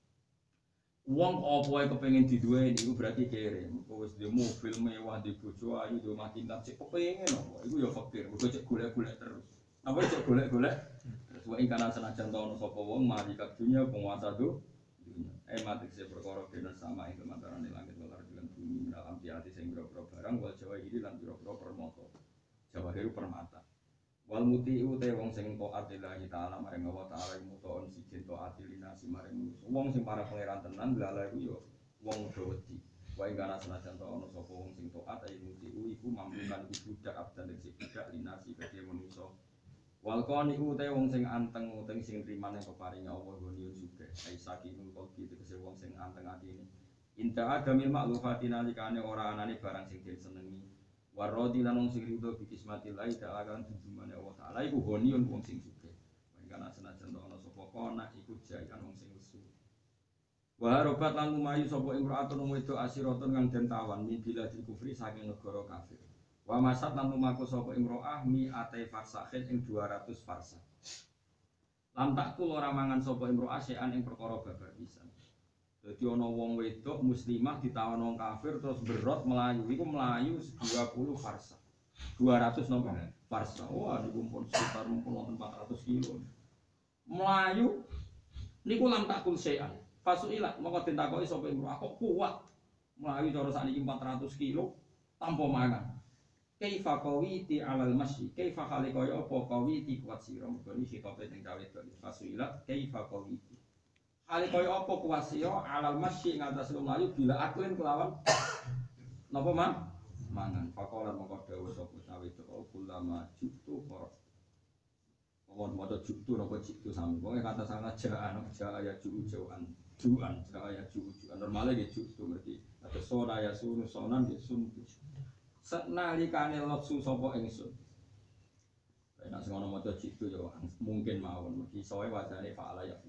wong apa wae kepengin diduweni iku berarti kere. Engko wis demo film mewah di bojo ayu do mati tak sik kepengin apa iku ya fakir. Mergo cek golek-golek terus. Apa cek golek-golek? Terus wae kana senajan ta ono sapa wong mari ka dunya penguasa do dunya. Eh mati se perkara kena sama ing kemantarane langit lan lan bumi dalam ati sing boro-boro barang wal jawa iki lan boro-boro permata. Jawa heru permata. Wal muti uta wong sing taat lillahi taala maring Allah taala mutoon siji taat linasi maring manusa. Wong sing para pangeran tenan lala iku yo wong do wedi. Wae kana senajan to ana sapa wong sing taat ayo muti iku mampukan iku budak abdan sing budak linasi kedhe manusa. Wal qani uta wong sing anteng utawa sing trimane peparing Allah goniun sugih. Ai sakinul qalbi tegese wong sing anteng atine. Inta adamil ma'lufatina likane ora anane barang sing den senengi. Warodi lan wong sing rido bi kismatillahi ta'ala kan jumane Allah ta'ala iku honiun wong sing sugih. Mangkana senajan ana sapa kana iku jaikan wong sing lesu. Wa robat lan lumayu sapa imraatun wedok asiratun kang den tawan min biladil kufri saking negara kafir. Wa masat lan lumaku sapa imroah mi ate farsahin ing dua ratus farsa. Lam takul ora mangan sapa imroah sean ing perkara babar pisan. Jadi ana wong wedok muslimah ditawan wong kafir terus berot melayu iku melayu dua puluh farsa. dua ratus nopo farsa. Wah niku pun sekitar empat ratus kilo. Melayu niku lam takul sean. Fasuilat moko den takoki sapa imroah kok kuat. Melayu cara sakniki empat ratus kilo tanpa mangan. Kaifa qawiti alal masyi? Kaifa khali kaya apa qawiti kuat sira? Mergo iki khitabe ning cawe wedok. Fasuilat kaifa qawiti Ali kaya apa kuwasya alal masyi ngatas lumayu bila aklin kelawan napa man mangan pakolan mongko dawuh sapa cawe itu ulama jutu kok omon maca jutu napa jutu sami pokoke kata sana jaan jaa ya juuan juan jaa ya juuan normale nggih jutu ngerti atau sora ya sunu sonan nggih suntu senalikane leksu sapa ingsun nek sing ana maca jutu ya mungkin mawon mergi soe wajane fa'ala ya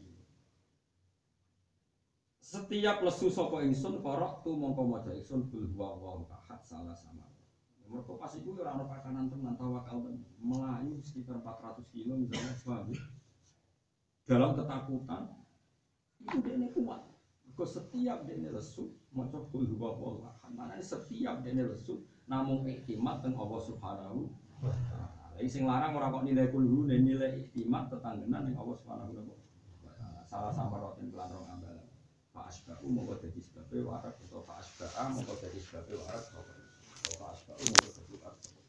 setiap lesu sapa ingsun korok tu mongko maca ingsun kul huwallahu ahad salah sama. Mergo pas iku ora ana pakanan tenan tawakal melayu sekitar empat ratus kilo misalnya sebab dalam ketakutan itu dene kuat. Mergo setiap dene lesu maca kul huwallahu ahad. Manane setiap dene lesu namung iktimat teng Allah Subhanahu wa taala. Sing larang ora kok nilai kul hu nilai iktimat tetanggenan ning Allah Subhanahu wa taala. Salah samperoten kelan rong ambal. Pak Asba'u mongko dadi sebabe warak atau Pak Asba'a mongko dadi sebabe warak atau Pak Asba'u mongko dadi warak